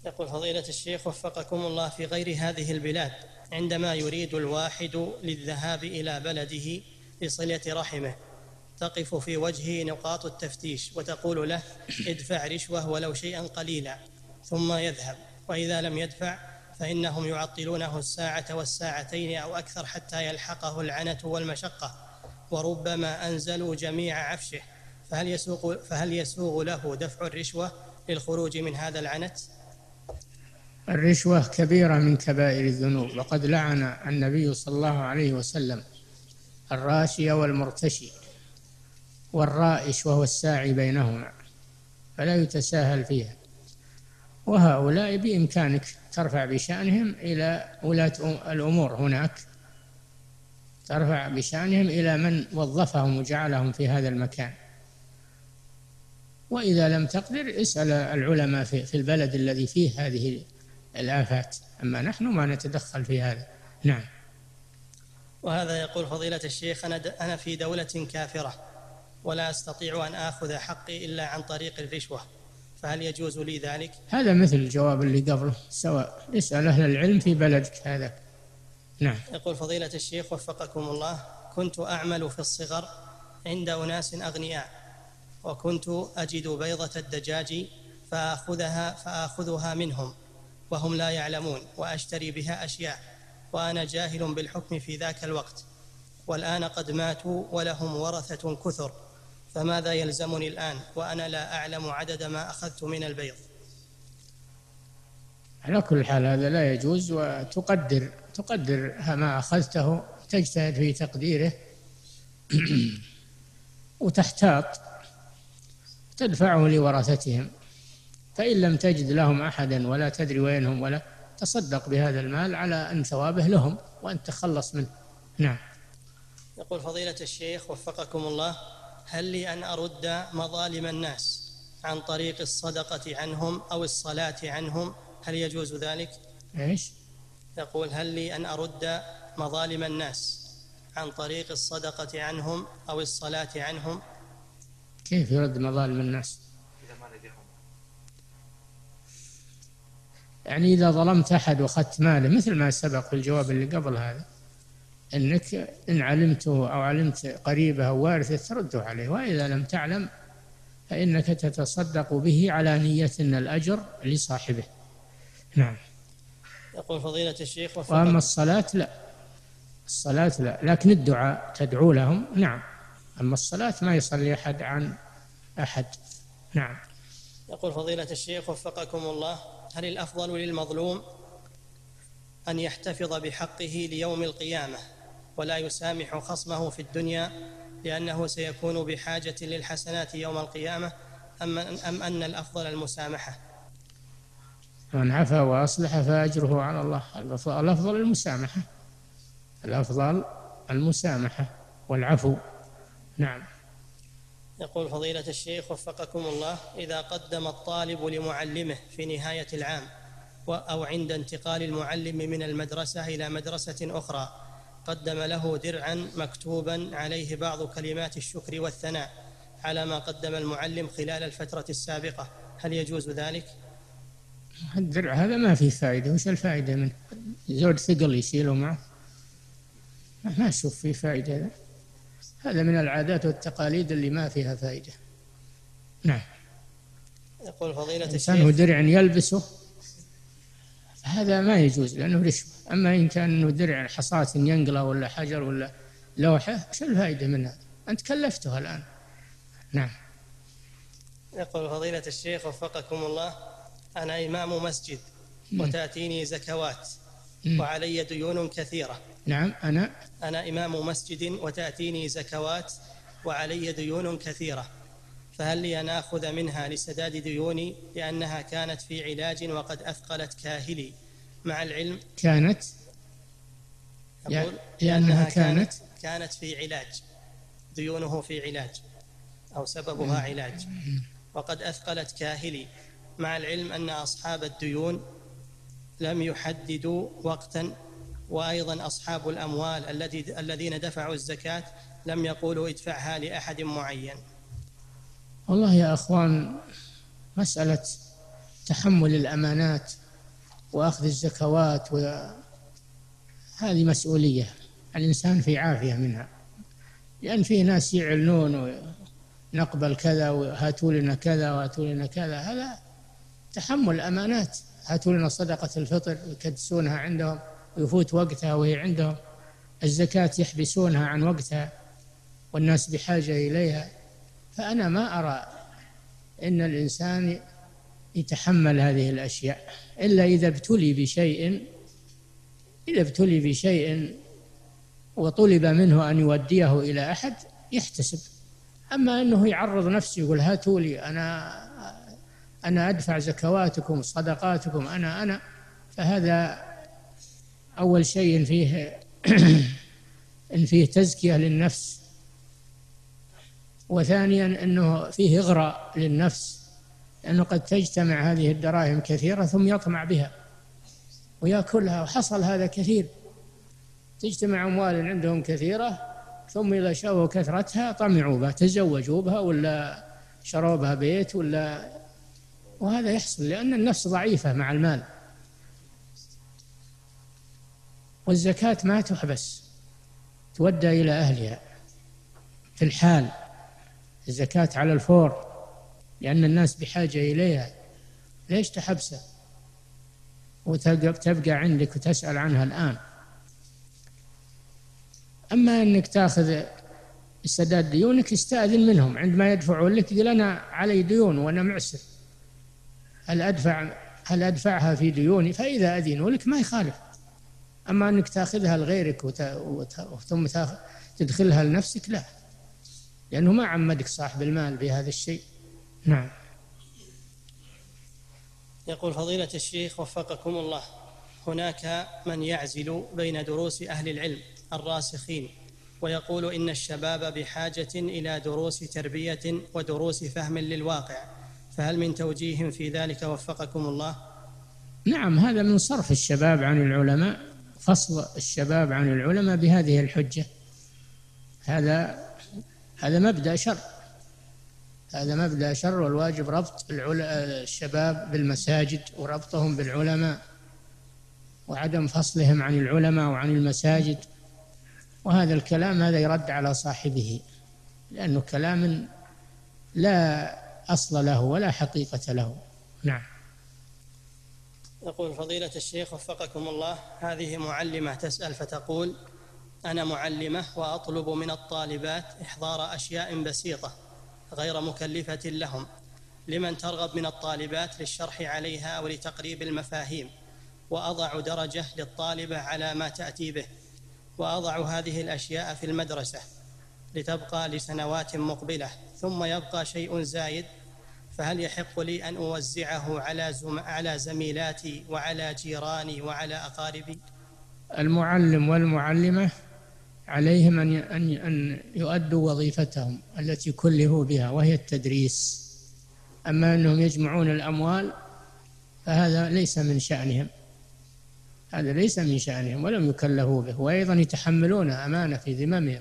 يقول فضيلة الشيخ وفقكم الله، في غير هذه البلاد عندما يريد الواحد للذهاب إلى بلده لصلة رحمه تقف في وجهه نقاط التفتيش وتقول له ادفع رشوة ولو شيئا قليلا ثم يذهب، وإذا لم يدفع فإنهم يعطلونه الساعة والساعتين أو أكثر حتى يلحقه العنة والمشقة، وربما أنزلوا جميع عفشه، فهل يسوغ, فهل يسوغ له دفع الرشوة للخروج من هذا العنت؟ الرشوة كبيرة من كبائر الذنوب، وقد لعن النبي صلى الله عليه وسلم الراشي والمرتشي والرائش وهو الساعي بينهما، فلا يتساهل فيها. وهؤلاء بإمكانك ترفع بشأنهم إلى ولاة الأمور هناك، ترفع بشأنهم إلى من وظفهم وجعلهم في هذا المكان، وإذا لم تقدر اسأل العلماء في البلد الذي فيه هذه الآفات، أما نحن ما نتدخل في هذا. نعم. وهذا يقول فضيلة الشيخ أنا في دولة كافرة ولا أستطيع أن آخذ حقي إلا عن طريق الرشوة، فهل يجوز لي ذلك؟ هذا مثل الجواب اللي قبله سواء، اسأل أهل العلم في بلدك هذا. نعم. يقول فضيلة الشيخ وفقكم الله، كنت أعمل في الصغر عند أناس أغنياء، وكنت أجد بيضة الدجاج فأخذها, فأخذها منهم وهم لا يعلمون وأشتري بها أشياء وأنا جاهل بالحكم في ذاك الوقت، والآن قد ماتوا ولهم ورثة كثر، فماذا يلزمني الآن وأنا لا أعلم عدد ما أخذت من البيض؟ على كل حال هذا لا يجوز، وتقدر تقدر ما أخذته، تجتهد في تقديره وتحتاط تدفعه لورثتهم، فإن لم تجد لهم أحدا ولا تدري وينهم ولا تصدق بهذا المال على أن ثوابه لهم وأن تخلص منه. نعم. يقول فضيلة الشيخ وفقكم الله، هل لي أن أرد مظالم الناس عن طريق الصدقة عنهم أو الصلاة عنهم؟ هل يجوز ذلك؟ إيش؟ يقول هل لي أن أرد مظالم الناس عن طريق الصدقة عنهم أو الصلاة عنهم؟ كيف يرد مظالم الناس؟ يعني إذا ظلمت أحد وأخذت ماله، مثل ما سبق في الجواب اللي قبل هذا، أنك إن علمته أو علمت قريبه أو وارثه ترده عليه، وإذا لم تعلم فإنك تتصدق به على نية أن الأجر لصاحبه. نعم. يقول فضيلة الشيخ وفقط. وأما الصلاة لا، الصلاة لا، لكن الدعاء تدعو لهم. نعم. أما الصلاة ما يصلي أحد عن أحد. نعم. يقول فضيلة الشيخ وفقكم الله، هل الأفضل للمظلوم أن يحتفظ بحقه ليوم القيامة ولا يسامح خصمه في الدنيا لأنه سيكون بحاجة للحسنات يوم القيامة، أم, أم أن الأفضل المسامحة؟ من عفا وأصلح فأجره على الله. الأفضل المسامحة، الأفضل المسامحة والعفو. نعم. يقول فضيلة الشيخ وفقكم الله، إذا قدم الطالب لمعلمه في نهاية العام أو عند انتقال المعلم من المدرسة إلى مدرسة أخرى قدم له درعا مكتوبا عليه بعض كلمات الشكر والثناء على ما قدم المعلم خلال الفترة السابقة، هل يجوز ذلك؟ الدرع هذا ما فيه فائدة، وش الفائدة منه؟ زود ثقل يشيله معه، ما أشوف فيه فائدة. هذا هذا من العادات والتقاليد اللي ما فيها فائدة. نعم. يقول فضيلة الإنسان هو درع يلبسه هذا ما يجوز لأنه رشوة، أما إن كان إنه درع حصاة ينقله ولا حجر ولا لوحة، شو الفائدة منها؟ أنت كلفته الآن. نعم. يقول فضيلة الشيخ وفقكم الله، أنا إمام مسجد وتأتيني زكوات وعلي ديون كثيرة. نعم. أنا أنا إمام مسجد وتأتيني زكوات وعلي ديون كثيرة، فهل لي أن آخذ منها لسداد ديوني لأنها كانت في علاج وقد أثقلت كاهلي، مع العلم كانت يقول لأنها كانت كانت في علاج، ديونه في علاج أو سببها علاج وقد أثقلت كاهلي، مع العلم أن أصحاب الديون لم يحددوا وقتا، وأيضا أصحاب الأموال الذين دفعوا الزكاة لم يقولوا ادفعها لأحد معين. والله يا أخوان، مسألة تحمل الأمانات وأخذ الزكوات، وهذه مسؤولية الإنسان في عافية منها، لأن في ناس يعلنون ونقبل كذا وهاتوا لنا كذا وهاتوا لنا كذا، هذا تحمل أمانات. هاتوا لنا صدقة الفطر يكدسونها عندهم ويفوت وقتها وهي عندهم، الزكاة يحبسونها عن وقتها والناس بحاجة إليها. فأنا ما أرى إن الإنسان يتحمل هذه الأشياء إلا إذا ابتلي بشيء إذا ابتلي بشيء وطلب منه أن يوديه إلى أحد يحتسب. أما أنه يعرض نفسه يقول هاتوا لي أنا أنا أدفع زكواتكم صدقاتكم أنا أنا فهذا أول شيء فيه إن فيه تزكية للنفس، وثانيا أنه فيه إغراء للنفس، لأنه قد تجتمع هذه الدراهم كثيرة ثم يطمع بها ويأكلها، وحصل هذا كثير. تجتمع أموال عندهم كثيرة ثم إذا شافوا كثرتها طمعوا بها، تزوجوا بها ولا شروا بها بيت ولا، وهذا يحصل لأن النفس ضعيفة مع المال. والزكاة ما تحبس، تودى إلى أهلها في الحال، الزكاة على الفور لأن الناس بحاجة إليها، ليش تحبسها وتبقى عندك وتسأل عنها الآن؟ أما أنك تأخذ السداد ديونك استأذن منهم عندما يدفعوا لك، قل أنا علي ديون وأنا معسر، هل أدفع هل أدفعها في ديوني؟ فإذا أذنوا لك ما يخالف. أما أنك تأخذها لغيرك وت... وت... ثم تدخلها لنفسك لا، لأنه ما عمدك صاحب المال بهذا الشيء. نعم. يقول فضيلة الشيخ وفقكم الله، هناك من يعزل بين دروس أهل العلم الراسخين ويقول إن الشباب بحاجة إلى دروس تربية ودروس فهم للواقع، فهل من توجيه في ذلك وفقكم الله؟ نعم، هذا من صرف الشباب عن العلماء، فصل الشباب عن العلماء بهذه الحجة، هذا هذا مبدأ شر، هذا مبدأ شر، والواجب ربط الشباب بالمساجد وربطهم بالعلماء وعدم فصلهم عن العلماء وعن المساجد. وهذا الكلام هذا يرد على صاحبه، لأنه كلام لا أصل له ولا حقيقة له. نعم. يقول فضيلة الشيخ وفقكم الله، هذه معلمة تسأل فتقول: أنا معلمة وأطلب من الطالبات إحضار أشياء بسيطة غير مكلفة لهم لمن ترغب من الطالبات للشرح عليها أو لتقريب المفاهيم، وأضع درجة للطالبة على ما تأتي به، وأضع هذه الأشياء في المدرسة لتبقى لسنوات مقبلة، ثم يبقى شيء زايد، فهل يحق لي أن أوزعه على زم... على زميلاتي وعلى جيراني وعلى أقاربي؟ المعلم والمعلمة عليهم أن أن يؤدوا وظيفتهم التي كلفوا بها وهي التدريس. أما أنهم يجمعون الأموال فهذا ليس من شأنهم، هذا ليس من شأنهم ولم يكلفوا به، وأيضا يتحملون أمانة في ذممهم.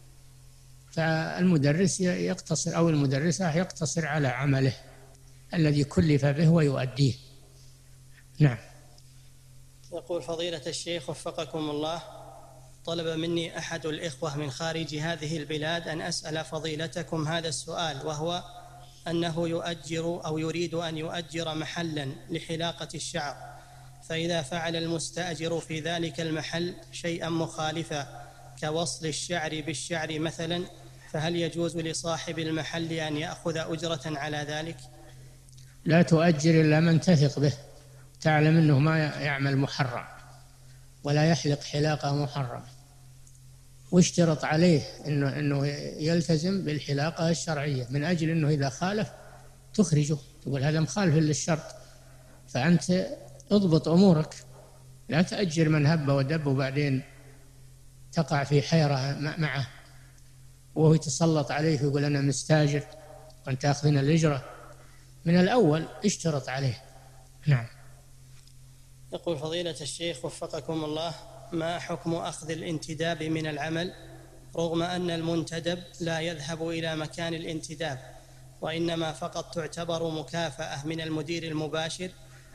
فالمدرس يقتصر أو المدرسة يقتصر على عمله الذي كلف به ويؤديه. نعم. يقول فضيلة الشيخ وفقكم الله، طلب مني أحد الإخوة من خارج هذه البلاد أن أسأل فضيلتكم هذا السؤال، وهو أنه يؤجر أو يريد أن يؤجر محلا لحلاقة الشعر، فإذا فعل المستأجر في ذلك المحل شيئا مخالفا كوصل الشعر بالشعر مثلا، فهل يجوز لصاحب المحل أن يأخذ أجرة على ذلك؟ لا تؤجر إلا من تثق به، تعلم أنه ما يعمل محرم ولا يحلق حلاقة محرم، واشترط عليه إنه, إنه يلتزم بالحلاقة الشرعية، من أجل أنه إذا خالف تخرجه، تقول هذا مخالف للشرط، فأنت اضبط أمورك، لا تأجر من هب ودب وبعدين تقع في حيرة معه وهو يتسلط عليك ويقول أنا مستاجر وأنت أخذنا الأجرة. من الأول اشترط عليه. نعم. يقول فضيلة الشيخ وفقكم الله، ما حكم أخذ الانتداب من العمل رغم أن المنتدب لا يذهب إلى مكان الانتداب، وإنما فقط تعتبر مكافأة من المدير المباشر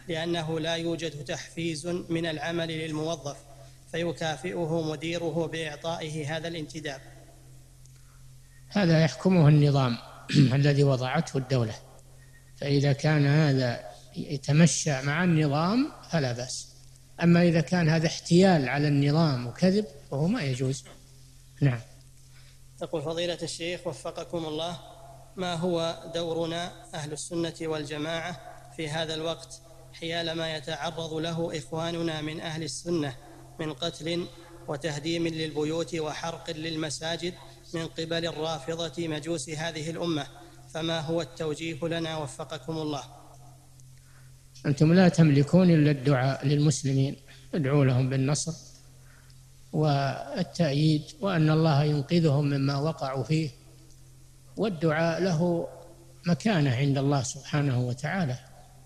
لأنه لا يوجد تحفيز من العمل للموظف فيكافئه مديره بإعطائه هذا الانتداب. هذا يحكمه النظام الذي وضعته الدولة، فإذا كان هذا يتمشى مع النظام فلا بأس، أما إذا كان هذا احتيال على النظام وكذب فهو ما يجوز. نعم. يقول فضيلة الشيخ وفقكم الله: ما هو دورنا أهل السنة والجماعة في هذا الوقت حيال ما يتعرض له إخواننا من أهل السنة من قتل وتهديم للبيوت وحرق للمساجد من قبل الرافضة مجوس هذه الأمة، فما هو التوجيه لنا وفقكم الله؟ أنتم لا تملكون إلا الدعاء للمسلمين، ادعوا لهم بالنصر والتأييد وأن الله ينقذهم مما وقعوا فيه، والدعاء له مكانة عند الله سبحانه وتعالى.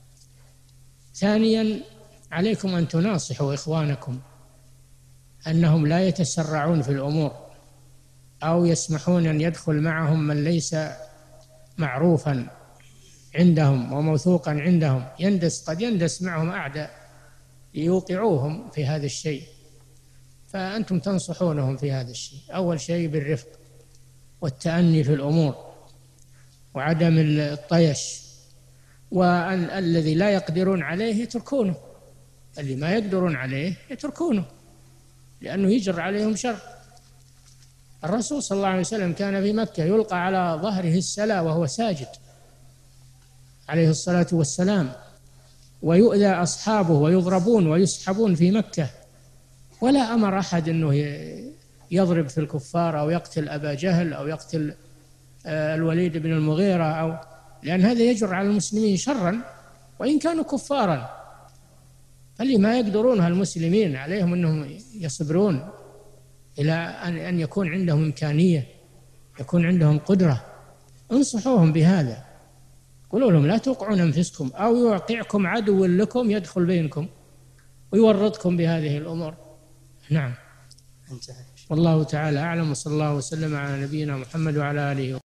ثانيا، عليكم أن تناصحوا إخوانكم أنهم لا يتسرعون في الأمور أو يسمحون أن يدخل معهم من ليس معروفا عندهم وموثوقا عندهم، يندس قد يندس معهم أعداء يوقعوهم في هذا الشيء، فأنتم تنصحونهم في هذا الشيء. أول شيء بالرفق والتأني في الأمور وعدم الطيش، والذي لا يقدرون عليه يتركونه، اللي ما يقدرون عليه يتركونه لأنه يجر عليهم شر. الرسول صلى الله عليه وسلم كان في مكة يلقى على ظهره السلا وهو ساجد عليه الصلاة والسلام، ويؤذى أصحابه ويضربون ويسحبون في مكة، ولا أمر أحد أنه يضرب في الكفار أو يقتل أبا جهل أو يقتل الوليد بن المغيرة، أو لأن هذا يجر على المسلمين شرا وإن كانوا كفارا. فاللي ما يقدرونها المسلمين عليهم أنهم يصبرون إلى أن يكون عندهم إمكانية، يكون عندهم قدرة. انصحوهم بهذا، قولوا لهم لا توقعون أنفسكم أو يوقعكم عدو لكم يدخل بينكم ويورطكم بهذه الأمور. نعم. والله تعالى أعلم، وصلى الله وسلم على نبينا محمد وعلى آله.